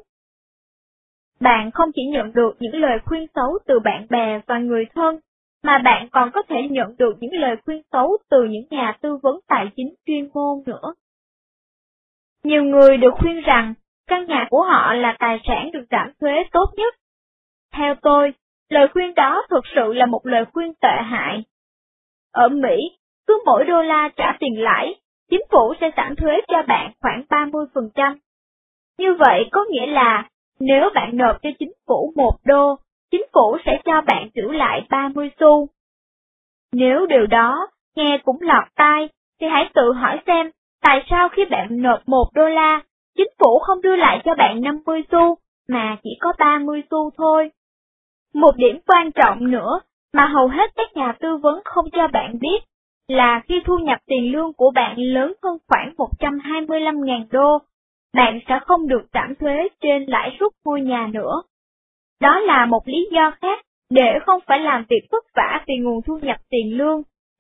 Bạn không chỉ nhận được những lời khuyên xấu từ bạn bè và người thân, mà bạn còn có thể nhận được những lời khuyên xấu từ những nhà tư vấn tài chính chuyên môn nữa. Nhiều người được khuyên rằng căn nhà của họ là tài sản được giảm thuế tốt nhất. Theo tôi, lời khuyên đó thực sự là một lời khuyên tệ hại. Ở Mỹ, cứ mỗi đô la trả tiền lãi, chính phủ sẽ giảm thuế cho bạn khoảng ba mươi phần trăm. Như vậy có nghĩa là, nếu bạn nộp cho chính phủ một đô, chính phủ sẽ cho bạn giữ lại ba mươi xu. Nếu điều đó nghe cũng lọt tai, thì hãy tự hỏi xem, tại sao khi bạn nộp một đô la, chính phủ không đưa lại cho bạn năm mươi xu, mà chỉ có ba mươi xu thôi. Một điểm quan trọng nữa mà hầu hết các nhà tư vấn không cho bạn biết là khi thu nhập tiền lương của bạn lớn hơn khoảng một trăm hai mươi lăm nghìn đô, bạn sẽ không được giảm thuế trên lãi suất mua nhà nữa. Đó là một lý do khác để không phải làm việc vất vả vì nguồn thu nhập tiền lương,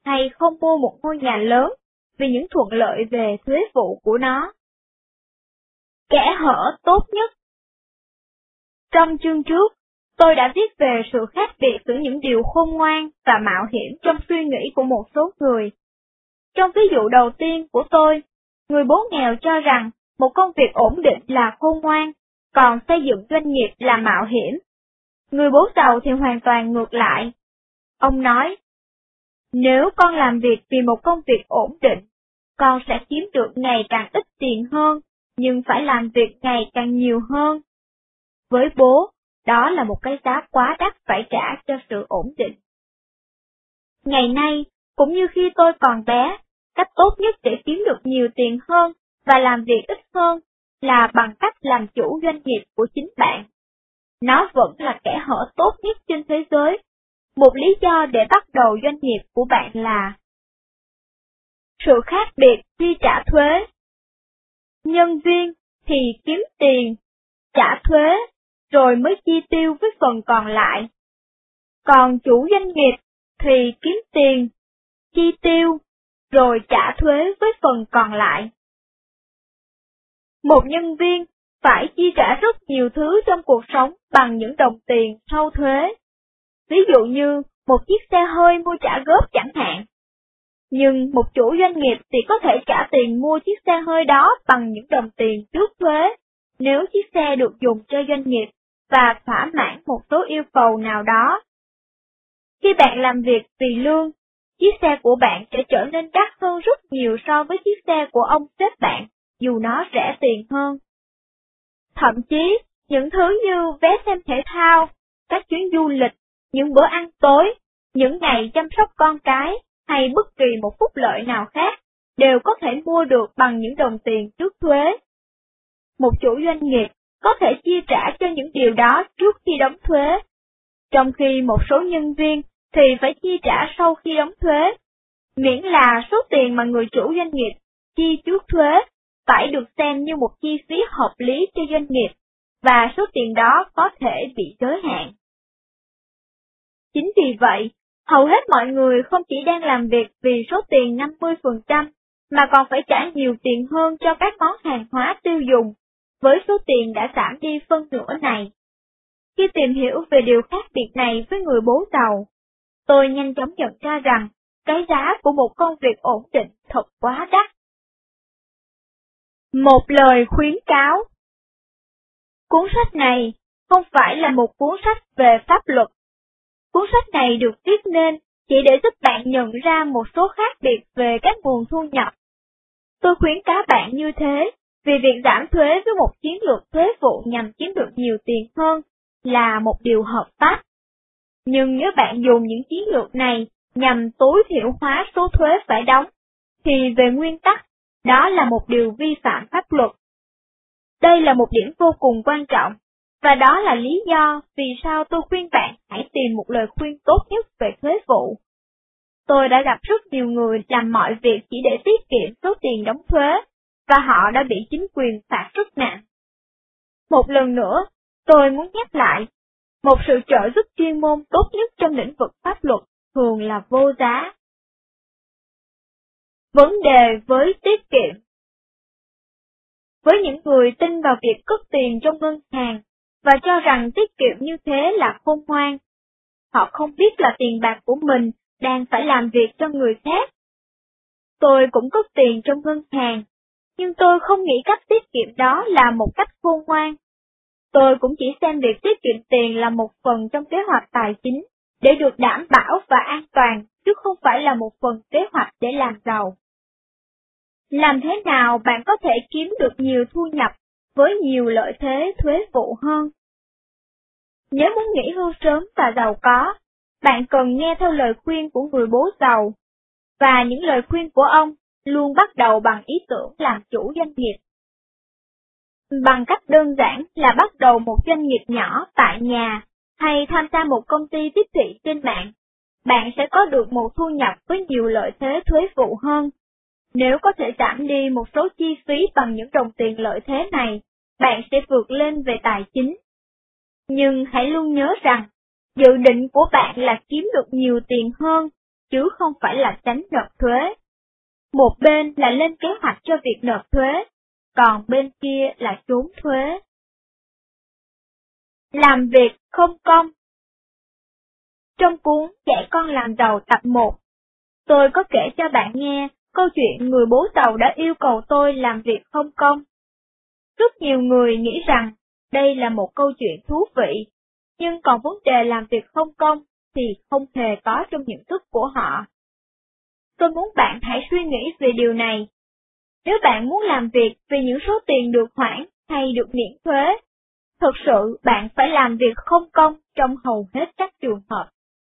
hay không mua một ngôi nhà lớn vì những thuận lợi về thuế vụ của nó. Kẽ hở tốt nhất. Trong chương trước, tôi đã viết về sự khác biệt giữa những điều khôn ngoan và mạo hiểm trong suy nghĩ của một số người. Trong ví dụ đầu tiên của tôi, người bố nghèo cho rằng một công việc ổn định là khôn ngoan, còn xây dựng doanh nghiệp là mạo hiểm. Người bố giàu thì hoàn toàn ngược lại. Ông nói, nếu con làm việc vì một công việc ổn định, con sẽ kiếm được ngày càng ít tiền hơn, nhưng phải làm việc ngày càng nhiều hơn. Với bố, đó là một cái giá quá đắt phải trả cho sự ổn định. Ngày nay, cũng như khi tôi còn bé, cách tốt nhất để kiếm được nhiều tiền hơn và làm việc ít hơn là bằng cách làm chủ doanh nghiệp của chính bạn. Nó vẫn là kẽ hở tốt nhất trên thế giới. Một lý do để bắt đầu doanh nghiệp của bạn là sự khác biệt chi trả thuế. Nhân viên thì kiếm tiền, trả thuế, rồi mới chi tiêu với phần còn lại. Còn chủ doanh nghiệp thì kiếm tiền, chi tiêu, rồi trả thuế với phần còn lại. Một nhân viên phải chi trả rất nhiều thứ trong cuộc sống bằng những đồng tiền sau thuế. Ví dụ như một chiếc xe hơi mua trả góp chẳng hạn. Nhưng một chủ doanh nghiệp thì có thể trả tiền mua chiếc xe hơi đó bằng những đồng tiền trước thuế, nếu chiếc xe được dùng cho doanh nghiệp và thỏa mãn một số yêu cầu nào đó. Khi bạn làm việc vì lương, chiếc xe của bạn sẽ trở nên đắt hơn rất nhiều so với chiếc xe của ông sếp bạn, dù nó rẻ tiền hơn. Thậm chí, những thứ như vé xem thể thao, các chuyến du lịch, những bữa ăn tối, những ngày chăm sóc con cái, hay bất kỳ một phúc lợi nào khác, đều có thể mua được bằng những đồng tiền trước thuế. Một chủ doanh nghiệp có thể chi trả cho những điều đó trước khi đóng thuế, trong khi một số nhân viên thì phải chi trả sau khi đóng thuế, miễn là số tiền mà người chủ doanh nghiệp chi trước thuế phải được xem như một chi phí hợp lý cho doanh nghiệp, và số tiền đó có thể bị giới hạn. Chính vì vậy, hầu hết mọi người không chỉ đang làm việc vì số tiền năm mươi phần trăm, mà còn phải trả nhiều tiền hơn cho các món hàng hóa tiêu dùng, với số tiền đã giảm đi phân nửa này. Khi tìm hiểu về điều khác biệt này với người bố giàu, tôi nhanh chóng nhận ra rằng cái giá của một công việc ổn định thật quá đắt. Một lời khuyến cáo. Cuốn sách này không phải là một cuốn sách về pháp luật. Cuốn sách này được viết nên chỉ để giúp bạn nhận ra một số khác biệt về các nguồn thu nhập. Tôi khuyến cáo bạn như thế vì việc giảm thuế với một chiến lược thuế vụ nhằm kiếm được nhiều tiền hơn là một điều hợp pháp. Nhưng nếu bạn dùng những chiến lược này nhằm tối thiểu hóa số thuế phải đóng, thì về nguyên tắc, đó là một điều vi phạm pháp luật. Đây là một điểm vô cùng quan trọng, và đó là lý do vì sao tôi khuyên bạn hãy tìm một lời khuyên tốt nhất về thuế vụ. Tôi đã gặp rất nhiều người làm mọi việc chỉ để tiết kiệm số tiền đóng thuế, và họ đã bị chính quyền phạt rất nặng. Một lần nữa, tôi muốn nhắc lại, một sự trợ giúp chuyên môn tốt nhất trong lĩnh vực pháp luật thường là vô giá. Vấn đề với tiết kiệm. Với những người tin vào việc cất tiền trong ngân hàng và cho rằng tiết kiệm như thế là khôn ngoan, họ không biết là tiền bạc của mình đang phải làm việc cho người khác. Tôi cũng cất tiền trong ngân hàng, nhưng tôi không nghĩ cách tiết kiệm đó là một cách khôn ngoan. Tôi cũng chỉ xem việc tiết kiệm tiền là một phần trong kế hoạch tài chính để được đảm bảo và an toàn, chứ không phải là một phần kế hoạch để làm giàu. Làm thế nào bạn có thể kiếm được nhiều thu nhập với nhiều lợi thế thuế vụ hơn? Nếu muốn nghỉ hưu sớm và giàu có, bạn cần nghe theo lời khuyên của người bố giàu, và những lời khuyên của ông luôn bắt đầu bằng ý tưởng làm chủ doanh nghiệp. Bằng cách đơn giản là bắt đầu một doanh nghiệp nhỏ tại nhà, hay tham gia một công ty tiếp thị trên mạng, bạn sẽ có được một thu nhập với nhiều lợi thế thuế vụ hơn. Nếu có thể giảm đi một số chi phí bằng những đồng tiền lợi thế này, bạn sẽ vượt lên về tài chính. Nhưng hãy luôn nhớ rằng, dự định của bạn là kiếm được nhiều tiền hơn, chứ không phải là tránh nộp thuế. Một bên là lên kế hoạch cho việc nộp thuế, còn bên kia là trốn thuế. Làm việc không công. Trong cuốn Dạy con làm giàu tập một, tôi có kể cho bạn nghe câu chuyện người bố giàu đã yêu cầu tôi làm việc không công. Rất nhiều người nghĩ rằng đây là một câu chuyện thú vị, nhưng còn vấn đề làm việc không công thì không hề có trong nhận thức của họ. Tôi muốn bạn hãy suy nghĩ về điều này. Nếu bạn muốn làm việc vì những số tiền được hoãn hay được miễn thuế, thực sự bạn phải làm việc không công trong hầu hết các trường hợp.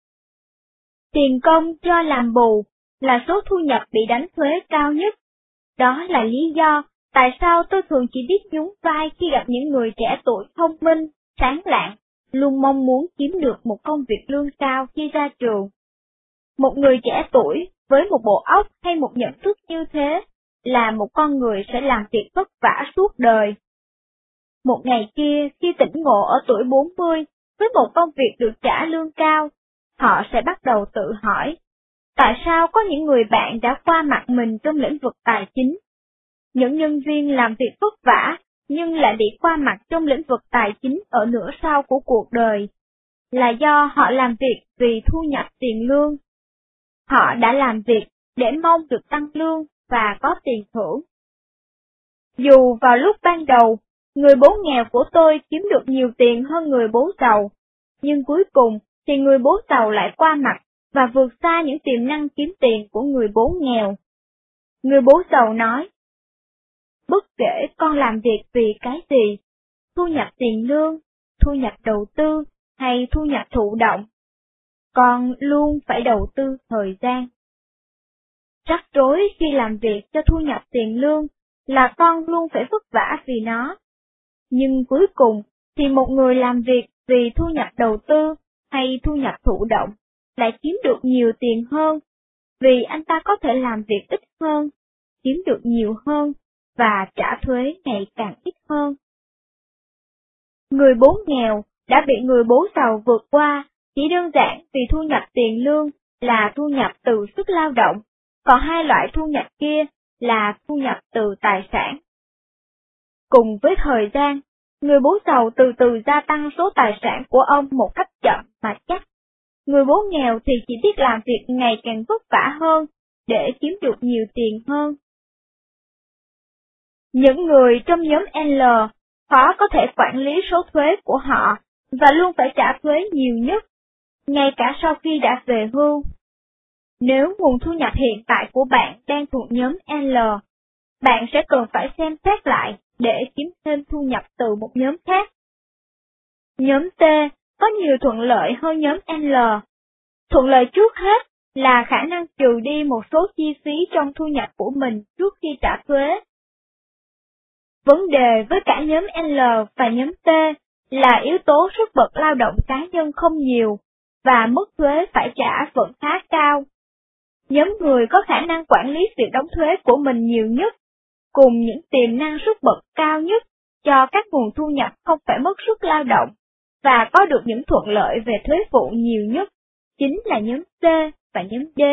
Tiền công cho làm bù là số thu nhập bị đánh thuế cao nhất. Đó là lý do tại sao tôi thường chỉ biết nhún vai khi gặp những người trẻ tuổi thông minh, sáng lạng, luôn mong muốn kiếm được một công việc lương cao khi ra trường. Một người trẻ tuổi với một bộ óc hay một nhận thức như thế là một con người sẽ làm việc vất vả suốt đời. Một ngày kia khi tỉnh ngộ ở tuổi bốn mươi với một công việc được trả lương cao, họ sẽ bắt đầu tự hỏi, tại sao có những người bạn đã qua mặt mình trong lĩnh vực tài chính? Những nhân viên làm việc vất vả nhưng lại bị qua mặt trong lĩnh vực tài chính ở nửa sau của cuộc đời, là do họ làm việc vì thu nhập tiền lương. Họ đã làm việc để mong được tăng lương và có tiền thưởng. Dù vào lúc ban đầu, người bố nghèo của tôi kiếm được nhiều tiền hơn người bố giàu, nhưng cuối cùng thì người bố giàu lại qua mặt và vượt xa những tiềm năng kiếm tiền của người bố nghèo. Người bố giàu nói, bất kể con làm việc vì cái gì, thu nhập tiền lương, thu nhập đầu tư hay thu nhập thụ động, con luôn phải đầu tư thời gian. Rắc rối khi làm việc cho thu nhập tiền lương là con luôn phải vất vả vì nó. Nhưng cuối cùng thì một người làm việc vì thu nhập đầu tư hay thu nhập thụ động lại kiếm được nhiều tiền hơn, vì anh ta có thể làm việc ít hơn, kiếm được nhiều hơn và trả thuế ngày càng ít hơn. Người bố nghèo đã bị người bố giàu vượt qua chỉ đơn giản vì thu nhập tiền lương là thu nhập từ sức lao động, còn hai loại thu nhập kia là thu nhập từ tài sản. Cùng với thời gian, người bố giàu từ từ gia tăng số tài sản của ông một cách chậm mà chắc. Người bố nghèo thì chỉ biết làm việc ngày càng vất vả hơn để kiếm được nhiều tiền hơn. Những người trong nhóm L khó có thể quản lý số thuế của họ và luôn phải trả thuế nhiều nhất, ngay cả sau khi đã về hưu. Nếu nguồn thu nhập hiện tại của bạn đang thuộc nhóm L, bạn sẽ cần phải xem xét lại để kiếm thêm thu nhập từ một nhóm khác. Nhóm T có nhiều thuận lợi hơn nhóm L. Thuận lợi trước hết là khả năng trừ đi một số chi phí trong thu nhập của mình trước khi trả thuế. Vấn đề với cả nhóm L và nhóm T là yếu tố sức bật lao động cá nhân không nhiều, và mức thuế phải trả vẫn khá cao. Nhóm người có khả năng quản lý việc đóng thuế của mình nhiều nhất, cùng những tiềm năng sức bật cao nhất cho các nguồn thu nhập không phải mất sức lao động, và có được những thuận lợi về thuế vụ nhiều nhất, chính là nhóm C và nhóm D.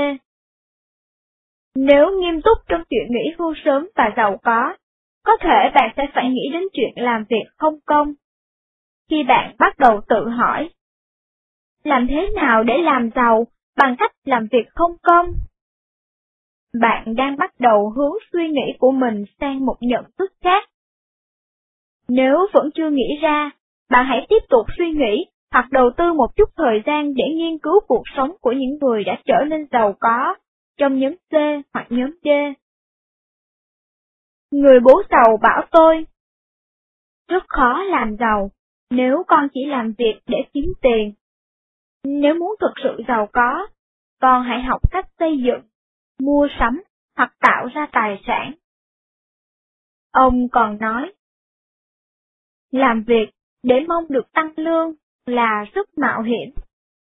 Nếu nghiêm túc trong chuyện nghỉ hưu sớm và giàu có, có thể bạn sẽ phải nghĩ đến chuyện làm việc không công. Khi bạn bắt đầu tự hỏi, làm thế nào để làm giàu bằng cách làm việc không công? Bạn đang bắt đầu hướng suy nghĩ của mình sang một nhận thức khác. Nếu vẫn chưa nghĩ ra, bạn hãy tiếp tục suy nghĩ hoặc đầu tư một chút thời gian để nghiên cứu cuộc sống của những người đã trở nên giàu có trong nhóm C hoặc nhóm D. Người bố giàu bảo tôi, rất khó làm giàu nếu con chỉ làm việc để kiếm tiền. Nếu muốn thực sự giàu có, con hãy học cách xây dựng, mua sắm hoặc tạo ra tài sản. Ông còn nói, làm việc để mong được tăng lương là rất mạo hiểm.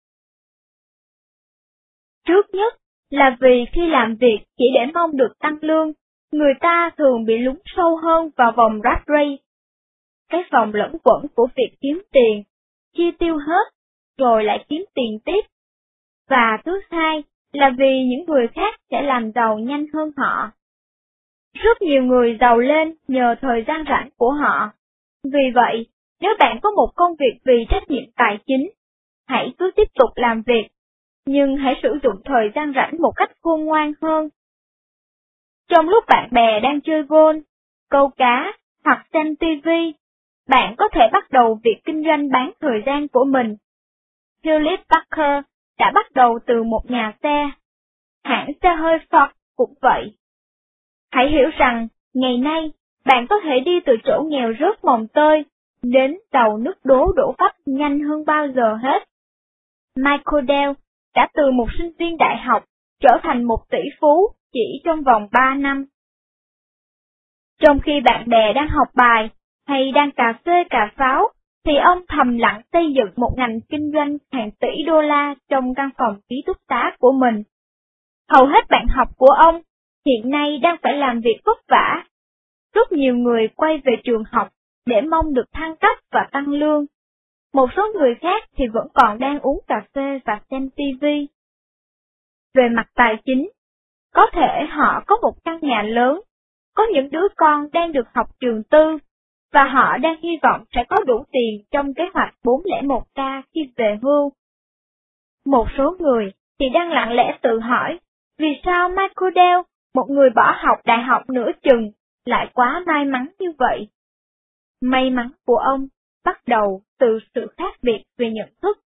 Trước nhất là vì khi làm việc chỉ để mong được tăng lương, người ta thường bị lún sâu hơn vào vòng rat race, cái vòng lẫn quẩn của việc kiếm tiền, chi tiêu hết, rồi lại kiếm tiền tiếp. Và thứ hai là vì những người khác sẽ làm giàu nhanh hơn họ. Rất nhiều người giàu lên nhờ thời gian rảnh của họ. Vì vậy, nếu bạn có một công việc vì trách nhiệm tài chính, hãy cứ tiếp tục làm việc, nhưng hãy sử dụng thời gian rảnh một cách khôn ngoan hơn. Trong lúc bạn bè đang chơi golf, câu cá hoặc xem ti vi, bạn có thể bắt đầu việc kinh doanh bán thời gian của mình. Philip Parker đã bắt đầu từ một nhà xe. Hãng xe hơi Ford cũng vậy. Hãy hiểu rằng, ngày nay, bạn có thể đi từ chỗ nghèo rớt mồng tơi, đến giàu nước đố đổ vách nhanh hơn bao giờ hết. Michael Dell đã từ một sinh viên đại học trở thành một tỷ phú chỉ trong vòng ba năm. Trong khi bạn bè đang học bài, hay đang cà phê cà pháo, thì ông thầm lặng xây dựng một ngành kinh doanh hàng tỷ đô la trong căn phòng ký túc xá của mình. Hầu hết bạn học của ông hiện nay đang phải làm việc vất vả. Rất nhiều người quay về trường học để mong được thăng cấp và tăng lương. Một số người khác thì vẫn còn đang uống cà phê và xem ti vi. Về mặt tài chính, có thể họ có một căn nhà lớn, có những đứa con đang được học trường tư, và họ đang hy vọng sẽ có đủ tiền trong kế hoạch bốn không một k khi về hưu. Một số người thì đang lặng lẽ tự hỏi, vì sao Michael Dell, một người bỏ học đại học nửa chừng, lại quá may mắn như vậy? May mắn của ông bắt đầu từ sự khác biệt về nhận thức.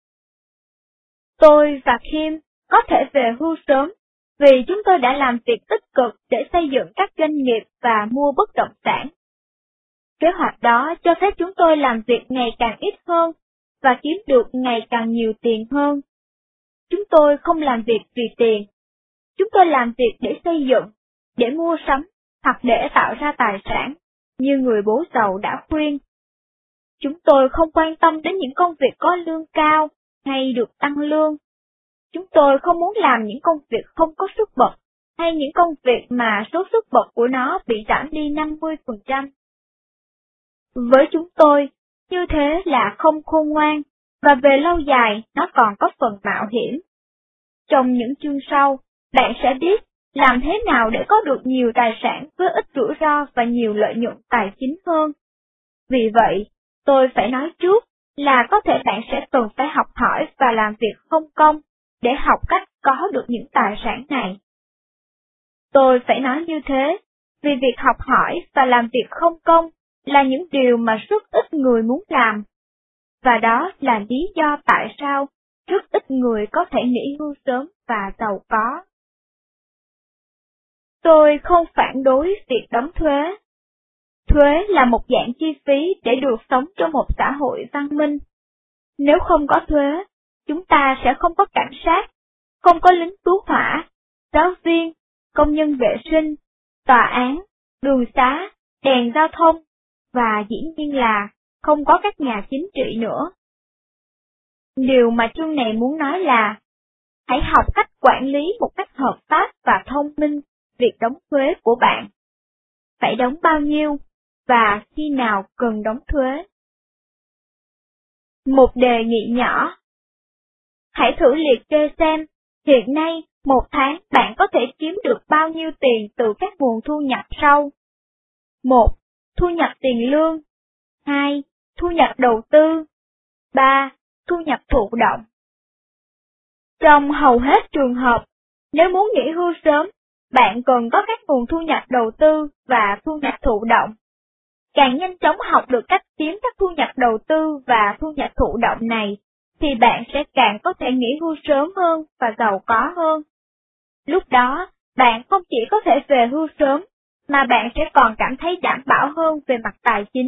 Tôi và Kim có thể về hưu sớm vì chúng tôi đã làm việc tích cực để xây dựng các doanh nghiệp và mua bất động sản. Kế hoạch đó cho phép chúng tôi làm việc ngày càng ít hơn và kiếm được ngày càng nhiều tiền hơn. Chúng tôi không làm việc vì tiền. Chúng tôi làm việc để xây dựng, để mua sắm hoặc để tạo ra tài sản, như người bố giàu đã khuyên. Chúng tôi không quan tâm đến những công việc có lương cao hay được tăng lương. Chúng tôi không muốn làm những công việc không có sức bật, hay những công việc mà số sức bật của nó bị giảm đi năm mươi phần trăm. Với chúng tôi, như thế là không khôn ngoan, và về lâu dài nó còn có phần mạo hiểm. Trong những chương sau, bạn sẽ biết làm thế nào để có được nhiều tài sản với ít rủi ro và nhiều lợi nhuận tài chính hơn. Vì vậy, tôi phải nói trước là có thể bạn sẽ cần phải học hỏi và làm việc không công để học cách có được những tài sản này. Tôi phải nói như thế, vì việc học hỏi và làm việc không công là những điều mà rất ít người muốn làm. Và đó là lý do tại sao rất ít người có thể nghỉ hưu sớm và giàu có. Tôi không phản đối việc đóng thuế. Thuế là một dạng chi phí để được sống trong một xã hội văn minh. Nếu không có thuế, chúng ta sẽ không có cảnh sát, không có lính cứu hỏa, giáo viên, công nhân vệ sinh, tòa án, đường xá, đèn giao thông, và dĩ nhiên là không có các nhà chính trị nữa. Điều mà chương này muốn nói là, hãy học cách quản lý một cách hợp pháp và thông minh việc đóng thuế của bạn. Phải đóng bao nhiêu, và khi nào cần đóng thuế. Một đề nghị nhỏ. Hãy thử liệt kê xem, hiện nay, một tháng bạn có thể kiếm được bao nhiêu tiền từ các nguồn thu nhập sau. một. Thu nhập tiền lương. hai. Thu nhập đầu tư. ba. Thu nhập thụ động. Trong hầu hết trường hợp, nếu muốn nghỉ hưu sớm, bạn cần có các nguồn thu nhập đầu tư và thu nhập thụ động. Càng nhanh chóng học được cách kiếm các thu nhập đầu tư và thu nhập thụ động này, thì bạn sẽ càng có thể nghỉ hưu sớm hơn và giàu có hơn. Lúc đó, bạn không chỉ có thể về hưu sớm, mà bạn sẽ còn cảm thấy đảm bảo hơn về mặt tài chính.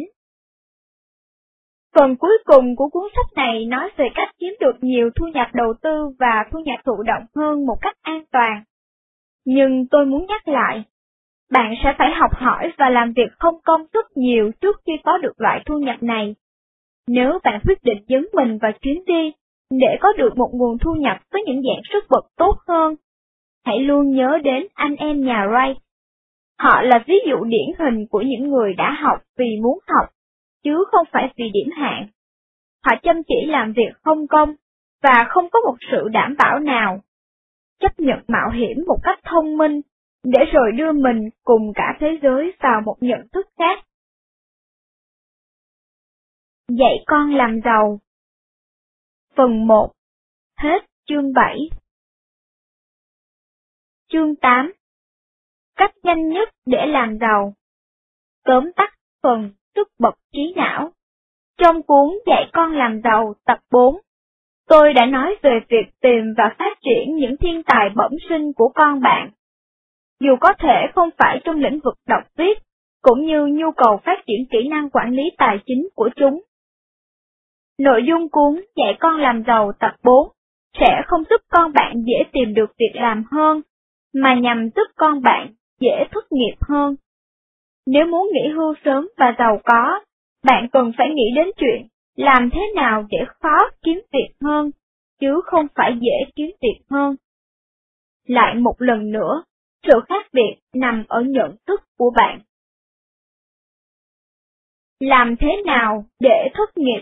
Phần cuối cùng của cuốn sách này nói về cách kiếm được nhiều thu nhập đầu tư và thu nhập thụ động hơn một cách an toàn. Nhưng tôi muốn nhắc lại, bạn sẽ phải học hỏi và làm việc không công rất nhiều trước khi có được loại thu nhập này. Nếu bạn quyết định dấn mình vào chuyến đi để có được một nguồn thu nhập với những dạng sức bật tốt hơn, hãy luôn nhớ đến anh em nhà Wright. Họ là ví dụ điển hình của những người đã học vì muốn học, chứ không phải vì điểm hạn. Họ chăm chỉ làm việc không công, và không có một sự đảm bảo nào. chấp nhận mạo hiểm một cách thông minh, để rồi đưa mình cùng cả thế giới vào một nhận thức khác. Dạy con làm giàu. Phần một. Hết chương bảy. Chương tám. Cách nhanh nhất để làm giàu. Tóm tắt phần sức bật trí não. Trong cuốn Dạy con làm giàu tập bốn, tôi đã nói về việc tìm và phát triển những thiên tài bẩm sinh của con bạn. Dù có thể không phải trong lĩnh vực đọc viết, cũng như nhu cầu phát triển kỹ năng quản lý tài chính của chúng. Nội dung cuốn Dạy con làm giàu tập bốn sẽ không giúp con bạn dễ tìm được việc làm hơn, mà nhằm giúp con bạn dễ thất nghiệp hơn. Nếu muốn nghỉ hưu sớm và giàu có, bạn cần phải nghĩ đến chuyện làm thế nào để khó kiếm việc hơn, chứ không phải dễ kiếm việc hơn. Lại một lần nữa, sự khác biệt nằm ở nhận thức của bạn. Làm thế nào để thất nghiệp?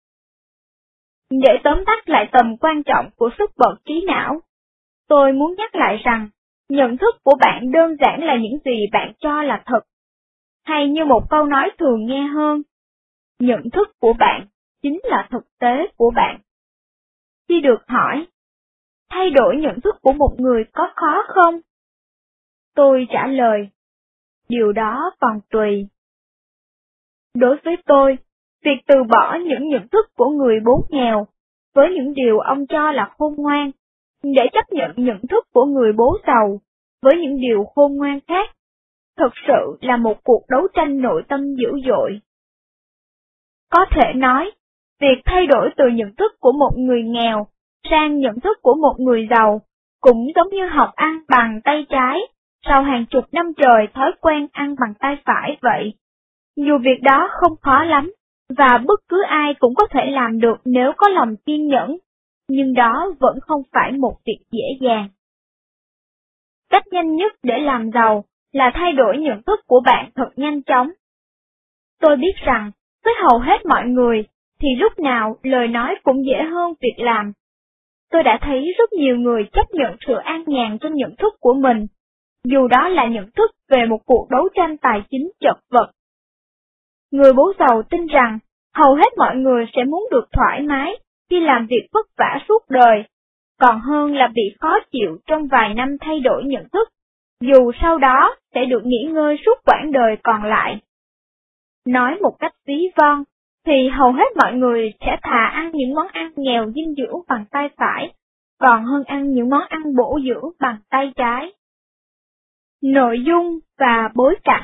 Để tóm tắt lại tầm quan trọng của sức bật trí não, tôi muốn nhắc lại rằng, nhận thức của bạn đơn giản là những gì bạn cho là thật. Hay như một câu nói thường nghe hơn, nhận thức của bạn chính là thực tế của bạn. Khi được hỏi, thay đổi nhận thức của một người có khó không? Tôi trả lời, điều đó còn tùy. Đối với tôi, việc từ bỏ những nhận thức của người bố nghèo, với những điều ông cho là khôn ngoan, để chấp nhận nhận thức của người bố giàu, với những điều khôn ngoan khác, thực sự là một cuộc đấu tranh nội tâm dữ dội. Có thể nói, việc thay đổi từ nhận thức của một người nghèo sang nhận thức của một người giàu, cũng giống như học ăn bằng tay trái, sau hàng chục năm trời thói quen ăn bằng tay phải vậy. Dù việc đó không khó lắm, và bất cứ ai cũng có thể làm được nếu có lòng kiên nhẫn, nhưng đó vẫn không phải một việc dễ dàng. Cách nhanh nhất để làm giàu là thay đổi nhận thức của bạn thật nhanh chóng. Tôi biết rằng, với hầu hết mọi người, thì lúc nào lời nói cũng dễ hơn việc làm. Tôi đã thấy rất nhiều người chấp nhận sự an nhàn trong nhận thức của mình, dù đó là nhận thức về một cuộc đấu tranh tài chính chật vật. Người bố giàu tin rằng, hầu hết mọi người sẽ muốn được thoải mái khi làm việc vất vả suốt đời, còn hơn là bị khó chịu trong vài năm thay đổi nhận thức, dù sau đó sẽ được nghỉ ngơi suốt quãng đời còn lại. Nói một cách ví von, thì hầu hết mọi người sẽ thà ăn những món ăn nghèo dinh dưỡng bằng tay phải, còn hơn ăn những món ăn bổ dưỡng bằng tay trái. Nội dung và bối cảnh.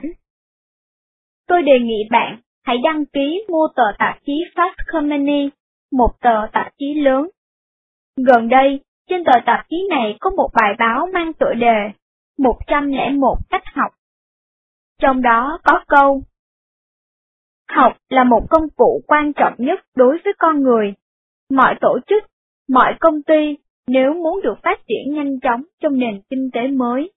Tôi đề nghị bạn hãy đăng ký mua tờ tạp chí Fast Company, một tờ tạp chí lớn. Gần đây, trên tờ tạp chí này có một bài báo mang tựa đề một trăm lẻ một cách học. Trong đó có câu: học là một công cụ quan trọng nhất đối với con người. Mọi tổ chức, mọi công ty nếu muốn được phát triển nhanh chóng trong nền kinh tế mới.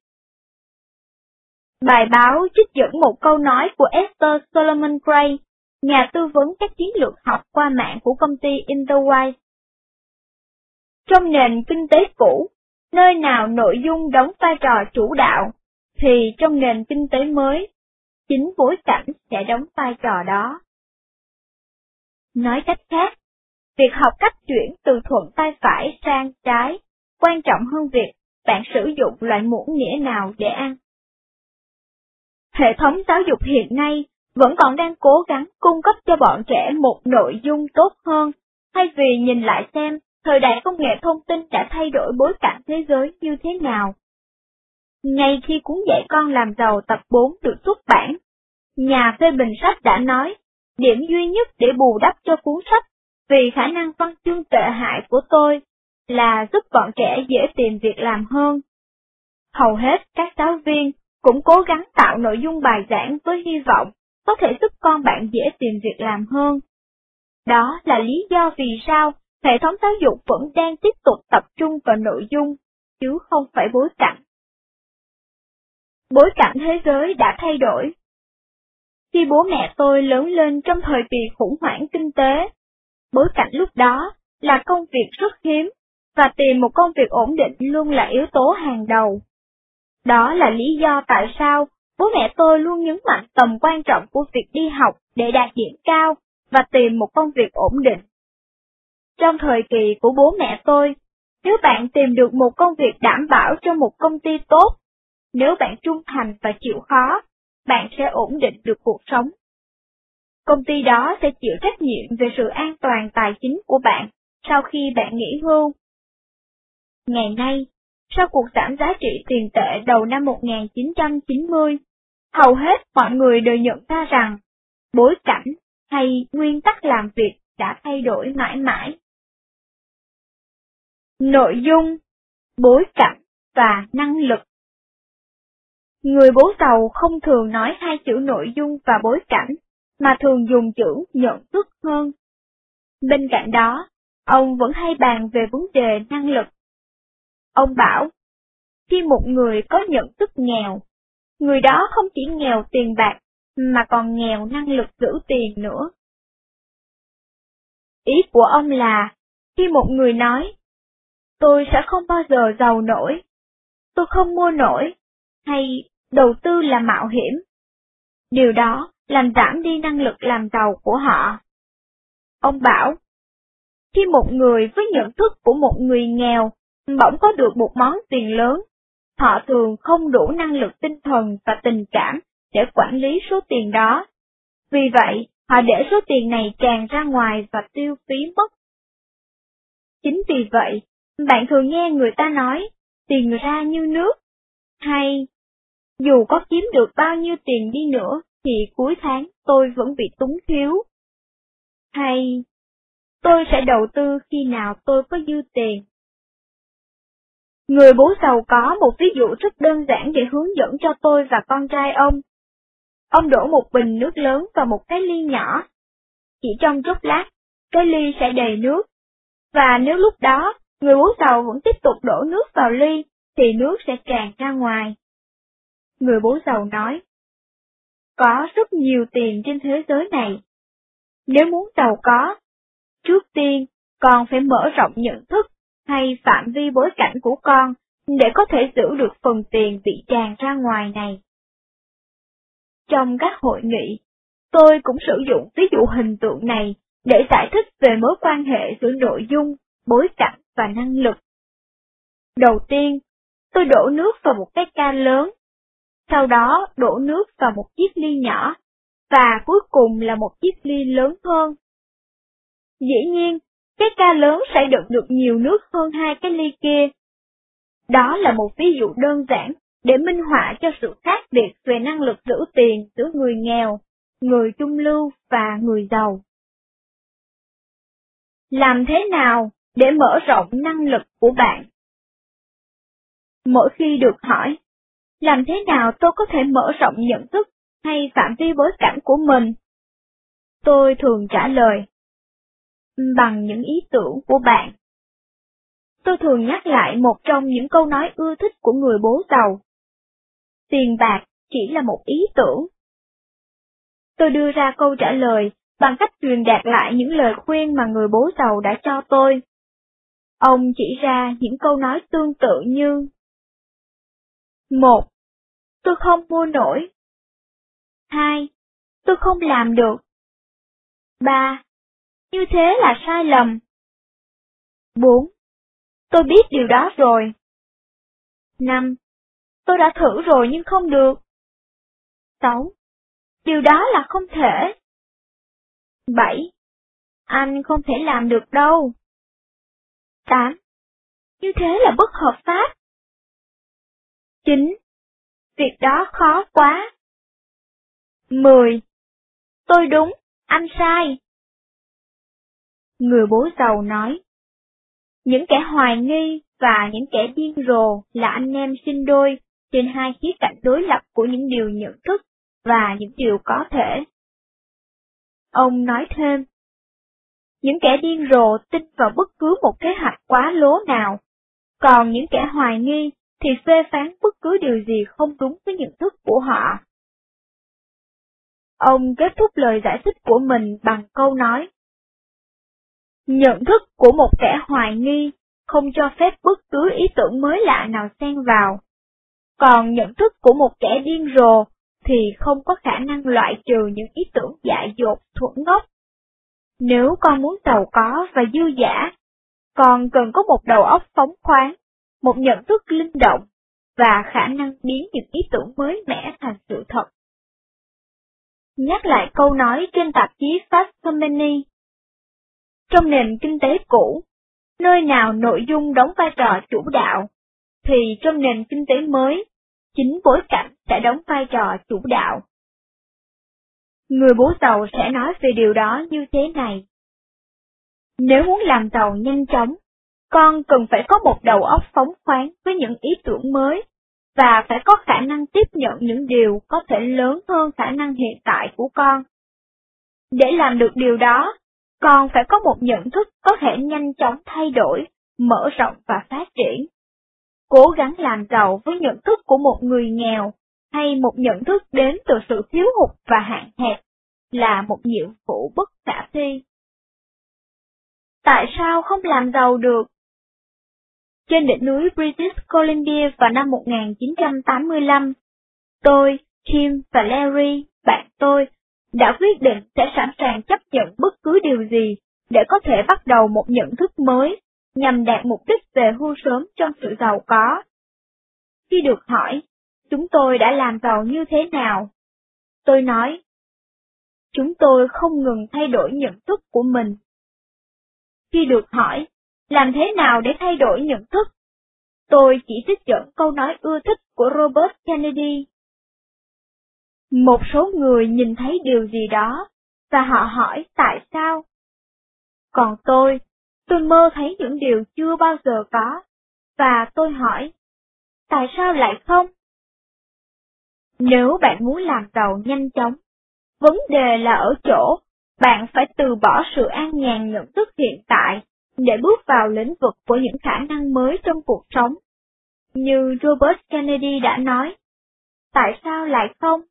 Bài báo trích dẫn một câu nói của Esther Solomon Gray, nhà tư vấn các chiến lược học qua mạng của công ty Interwise. Trong nền kinh tế cũ, nơi nào nội dung đóng vai trò chủ đạo, thì trong nền kinh tế mới, chính bối cảnh sẽ đóng vai trò đó. Nói cách khác, việc học cách chuyển từ thuận tay phải sang trái, quan trọng hơn việc bạn sử dụng loại muỗng nĩa nào để ăn. Hệ thống giáo dục hiện nay vẫn còn đang cố gắng cung cấp cho bọn trẻ một nội dung tốt hơn, thay vì nhìn lại xem thời đại công nghệ thông tin đã thay đổi bối cảnh thế giới như thế nào. Ngay khi cuốn Dạy con làm giàu tập bốn được xuất bản, nhà phê bình sách đã nói, điểm duy nhất để bù đắp cho cuốn sách vì khả năng văn chương tệ hại của tôi là giúp bọn trẻ dễ tìm việc làm hơn. Hầu hết các giáo viên cũng cố gắng tạo nội dung bài giảng với hy vọng có thể giúp con bạn dễ tìm việc làm hơn. Đó là lý do vì sao hệ thống giáo dục vẫn đang tiếp tục tập trung vào nội dung, chứ không phải bối cảnh. Bối cảnh thế giới đã thay đổi. Khi bố mẹ tôi lớn lên trong thời kỳ khủng hoảng kinh tế, bối cảnh lúc đó là công việc rất hiếm, và tìm một công việc ổn định luôn là yếu tố hàng đầu. Đó là lý do tại sao bố mẹ tôi luôn nhấn mạnh tầm quan trọng của việc đi học để đạt điểm cao và tìm một công việc ổn định. Trong thời kỳ của bố mẹ tôi, nếu bạn tìm được một công việc đảm bảo trong một công ty tốt, nếu bạn trung thành và chịu khó, bạn sẽ ổn định được cuộc sống. Công ty đó sẽ chịu trách nhiệm về sự an toàn tài chính của bạn sau khi bạn nghỉ hưu. Ngày nay, sau cuộc giảm giá trị tiền tệ đầu năm một nghìn chín trăm chín mươi, hầu hết mọi người đều nhận ra rằng bối cảnh hay nguyên tắc làm việc đã thay đổi mãi mãi. Nội dung, bối cảnh và năng lực. Người bố giàu không thường nói hai chữ nội dung và bối cảnh, mà thường dùng chữ nhận thức hơn. Bên cạnh đó, ông vẫn hay bàn về vấn đề năng lực. Ông bảo, khi một người có nhận thức nghèo, người đó không chỉ nghèo tiền bạc, mà còn nghèo năng lực giữ tiền nữa. Ý của ông là, khi một người nói, tôi sẽ không bao giờ giàu nổi, tôi không mua nổi, hay đầu tư là mạo hiểm, điều đó làm giảm đi năng lực làm giàu của họ. Ông bảo, khi một người với nhận thức của một người nghèo bỗng có được một món tiền lớn, họ thường không đủ năng lực tinh thần và tình cảm để quản lý số tiền đó. Vì vậy, họ để số tiền này tràn ra ngoài và tiêu phí mất. Chính vì vậy, bạn thường nghe người ta nói, tiền ra như nước, hay dù có kiếm được bao nhiêu tiền đi nữa thì cuối tháng tôi vẫn bị túng thiếu. Hay tôi sẽ đầu tư khi nào tôi có dư tiền. Người bố giàu có một ví dụ rất đơn giản để hướng dẫn cho tôi và con trai ông. Ông đổ một bình nước lớn vào một cái ly nhỏ. Chỉ trong chốc lát, cái ly sẽ đầy nước. Và nếu lúc đó, người bố giàu vẫn tiếp tục đổ nước vào ly, thì nước sẽ tràn ra ngoài. Người bố giàu nói, có rất nhiều tiền trên thế giới này. Nếu muốn giàu có, trước tiên, con phải mở rộng nhận thức hay phạm vi bối cảnh của con để có thể giữ được phần tiền bị tràn ra ngoài này. Trong các hội nghị, tôi cũng sử dụng ví dụ hình tượng này để giải thích về mối quan hệ giữa nội dung, bối cảnh và năng lực. Đầu tiên, tôi đổ nước vào một cái ca lớn, sau đó đổ nước vào một chiếc ly nhỏ, và cuối cùng là một chiếc ly lớn hơn. Dĩ nhiên, cái ca lớn sẽ đựng được nhiều nước hơn hai cái ly kia. Đó là một ví dụ đơn giản để minh họa cho sự khác biệt về năng lực giữ tiền giữa người nghèo, người trung lưu và người giàu. Làm thế nào để mở rộng năng lực của bạn? Mỗi khi được hỏi, làm thế nào tôi có thể mở rộng nhận thức hay phạm vi bối cảnh của mình? Tôi thường trả lời, bằng những ý tưởng của bạn. Tôi thường nhắc lại một trong những câu nói ưa thích của người bố giàu. Tiền bạc chỉ là một ý tưởng. Tôi đưa ra câu trả lời bằng cách truyền đạt lại những lời khuyên mà người bố giàu đã cho tôi. Ông chỉ ra những câu nói tương tự như: một. Tôi không mua nổi. Hai. Tôi không làm được. Ba. Như thế là sai lầm. Bốn. Tôi biết điều đó rồi. Năm. Tôi đã thử rồi nhưng không được. Sáu. Điều đó là không thể. Bảy. Anh không thể làm được đâu. Tám. Như thế là bất hợp pháp. Chín. Việc đó khó quá. Mười. Tôi đúng, anh sai. Người bố giàu nói, những kẻ hoài nghi và những kẻ điên rồ là anh em sinh đôi trên hai khía cạnh đối lập của những điều nhận thức và những điều có thể. Ông nói thêm, những kẻ điên rồ tin vào bất cứ một kế hoạch quá lố nào, còn những kẻ hoài nghi thì phê phán bất cứ điều gì không đúng với nhận thức của họ. Ông kết thúc lời giải thích của mình bằng câu nói, nhận thức của một kẻ hoài nghi không cho phép bất cứ ý tưởng mới lạ nào xen vào. Còn nhận thức của một kẻ điên rồ thì không có khả năng loại trừ những ý tưởng dại dột thuở ngốc. Nếu con muốn giàu có và dư dả, con cần có một đầu óc phóng khoáng, một nhận thức linh động, và khả năng biến những ý tưởng mới mẻ thành sự thật. Nhắc lại câu nói trên tạp chí Fast Company. Trong nền kinh tế cũ, nơi nào nội dung đóng vai trò chủ đạo, thì trong nền kinh tế mới, chính bối cảnh sẽ đóng vai trò chủ đạo. Người bố giàu sẽ nói về điều đó như thế này. Nếu muốn làm giàu nhanh chóng, con cần phải có một đầu óc phóng khoáng với những ý tưởng mới, và phải có khả năng tiếp nhận những điều có thể lớn hơn khả năng hiện tại của con. Để làm được điều đó, con phải có một nhận thức có thể nhanh chóng thay đổi, mở rộng và phát triển. Cố gắng làm giàu với nhận thức của một người nghèo, hay một nhận thức đến từ sự thiếu hụt và hạn hẹp, là một nhiệm vụ bất khả thi. Tại sao không làm giàu được? Trên đỉnh núi British Columbia vào năm một nghìn chín trăm tám mươi lăm, tôi, Tim và Larry, bạn tôi, đã quyết định sẽ sẵn sàng chấp nhận bất cứ điều gì để có thể bắt đầu một nhận thức mới, nhằm đạt mục đích về hưu sớm trong sự giàu có. Khi được hỏi, chúng tôi đã làm giàu như thế nào? Tôi nói, chúng tôi không ngừng thay đổi nhận thức của mình. Khi được hỏi, làm thế nào để thay đổi nhận thức? Tôi chỉ trích dẫn câu nói ưa thích của Robert Kennedy. Một số người nhìn thấy điều gì đó, và họ hỏi tại sao. Còn tôi, tôi mơ thấy những điều chưa bao giờ có, và tôi hỏi, tại sao lại không? Nếu bạn muốn làm giàu nhanh chóng, vấn đề là ở chỗ, bạn phải từ bỏ sự an nhàn nhận thức hiện tại, để bước vào lĩnh vực của những khả năng mới trong cuộc sống. Như Robert Kennedy đã nói, tại sao lại không?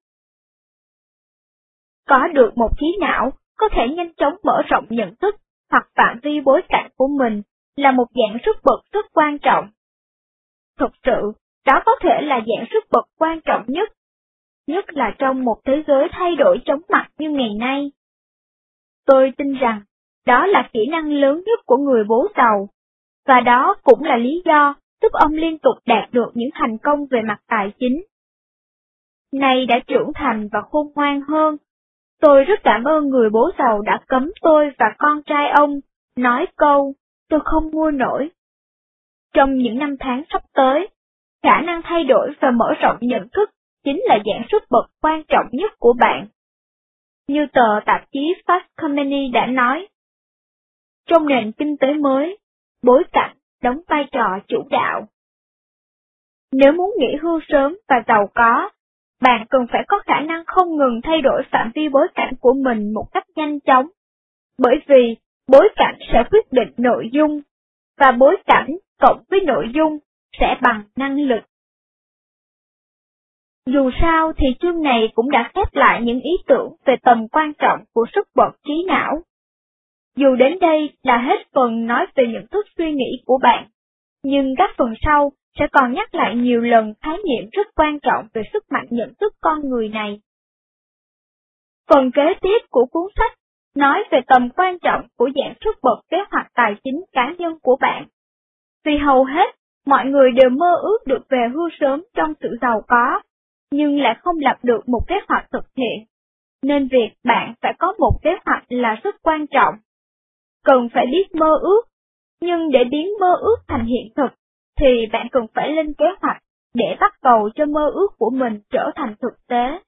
Có được một trí não có thể nhanh chóng mở rộng nhận thức hoặc phạm vi bối cảnh của mình là một dạng sức bật rất quan trọng. Thực sự, đó có thể là dạng sức bật quan trọng nhất, nhất là trong một thế giới thay đổi chóng mặt như ngày nay. Tôi tin rằng, đó là kỹ năng lớn nhất của người bố giàu, và đó cũng là lý do giúp ông liên tục đạt được những thành công về mặt tài chính. Nay đã trưởng thành và khôn ngoan hơn, tôi rất cảm ơn người bố giàu đã cấm tôi và con trai ông nói câu, tôi không mua nổi. Trong những năm tháng sắp tới, khả năng thay đổi và mở rộng nhận thức chính là dạng sức bật quan trọng nhất của bạn. Như tờ tạp chí Fast Company đã nói, trong nền kinh tế mới, bối cảnh đóng vai trò chủ đạo. Nếu muốn nghỉ hưu sớm và giàu có, bạn cần phải có khả năng không ngừng thay đổi phạm vi bối cảnh của mình một cách nhanh chóng, bởi vì bối cảnh sẽ quyết định nội dung, và bối cảnh cộng với nội dung sẽ bằng năng lực. Dù sao thì chương này cũng đã khép lại những ý tưởng về tầm quan trọng của sức bật trí não. Dù đến đây là hết phần nói về nhận thức suy nghĩ của bạn, nhưng các phần sau sẽ còn nhắc lại nhiều lần khái niệm rất quan trọng về sức mạnh nhận thức con người này. Phần kế tiếp của cuốn sách nói về tầm quan trọng của dạng sức bật kế hoạch tài chính cá nhân của bạn. Vì hầu hết, mọi người đều mơ ước được về hưu sớm trong sự giàu có, nhưng lại không lập được một kế hoạch thực hiện, nên việc bạn phải có một kế hoạch là rất quan trọng. Cần phải biết mơ ước, nhưng để biến mơ ước thành hiện thực, thì bạn cần phải lên kế hoạch để bắt cầu cho mơ ước của mình trở thành thực tế.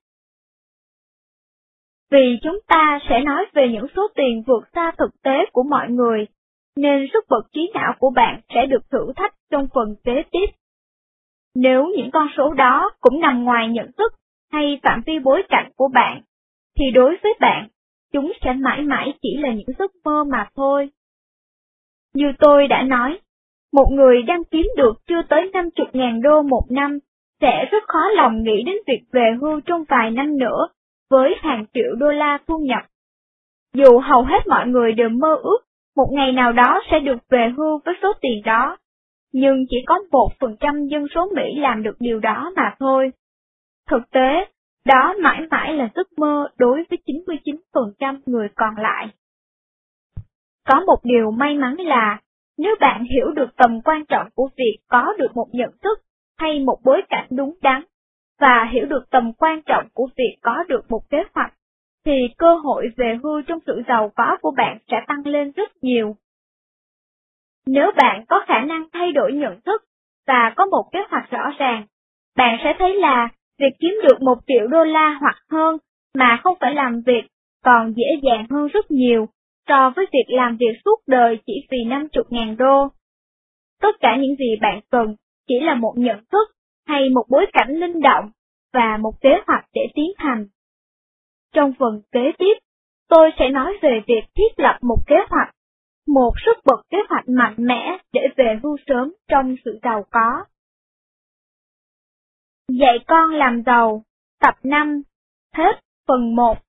Vì chúng ta sẽ nói về những số tiền vượt xa thực tế của mọi người, nên sức bật trí não của bạn sẽ được thử thách trong phần kế tiếp. Nếu những con số đó cũng nằm ngoài nhận thức hay phạm vi bối cảnh của bạn, thì đối với bạn, chúng sẽ mãi mãi chỉ là những giấc mơ mà thôi. Như tôi đã nói, một người đang kiếm được chưa tới năm mươi nghìn đô một năm sẽ rất khó lòng nghĩ đến việc về hưu trong vài năm nữa với hàng triệu đô la thu nhập. Dù hầu hết mọi người đều mơ ước một ngày nào đó sẽ được về hưu với số tiền đó, nhưng chỉ có một phần trăm dân số Mỹ làm được điều đó mà thôi. Thực tế, đó mãi mãi là giấc mơ đối với chín mươi chín phần trăm người còn lại. Có một điều may mắn là, nếu bạn hiểu được tầm quan trọng của việc có được một nhận thức hay một bối cảnh đúng đắn, và hiểu được tầm quan trọng của việc có được một kế hoạch, thì cơ hội về hưu trong sự giàu có của bạn sẽ tăng lên rất nhiều. Nếu bạn có khả năng thay đổi nhận thức và có một kế hoạch rõ ràng, bạn sẽ thấy là việc kiếm được một triệu đô la hoặc hơn mà không phải làm việc còn dễ dàng hơn rất nhiều so với việc làm việc suốt đời chỉ vì năm mươi ngàn đô. Tất cả những gì bạn cần chỉ là một nhận thức hay một bối cảnh linh động và một kế hoạch để tiến hành. Trong phần kế tiếp, tôi sẽ nói về việc thiết lập một kế hoạch, một sức bật kế hoạch mạnh mẽ để về hưu sớm trong sự giàu có. Dạy con làm giàu, tập năm, hết phần một.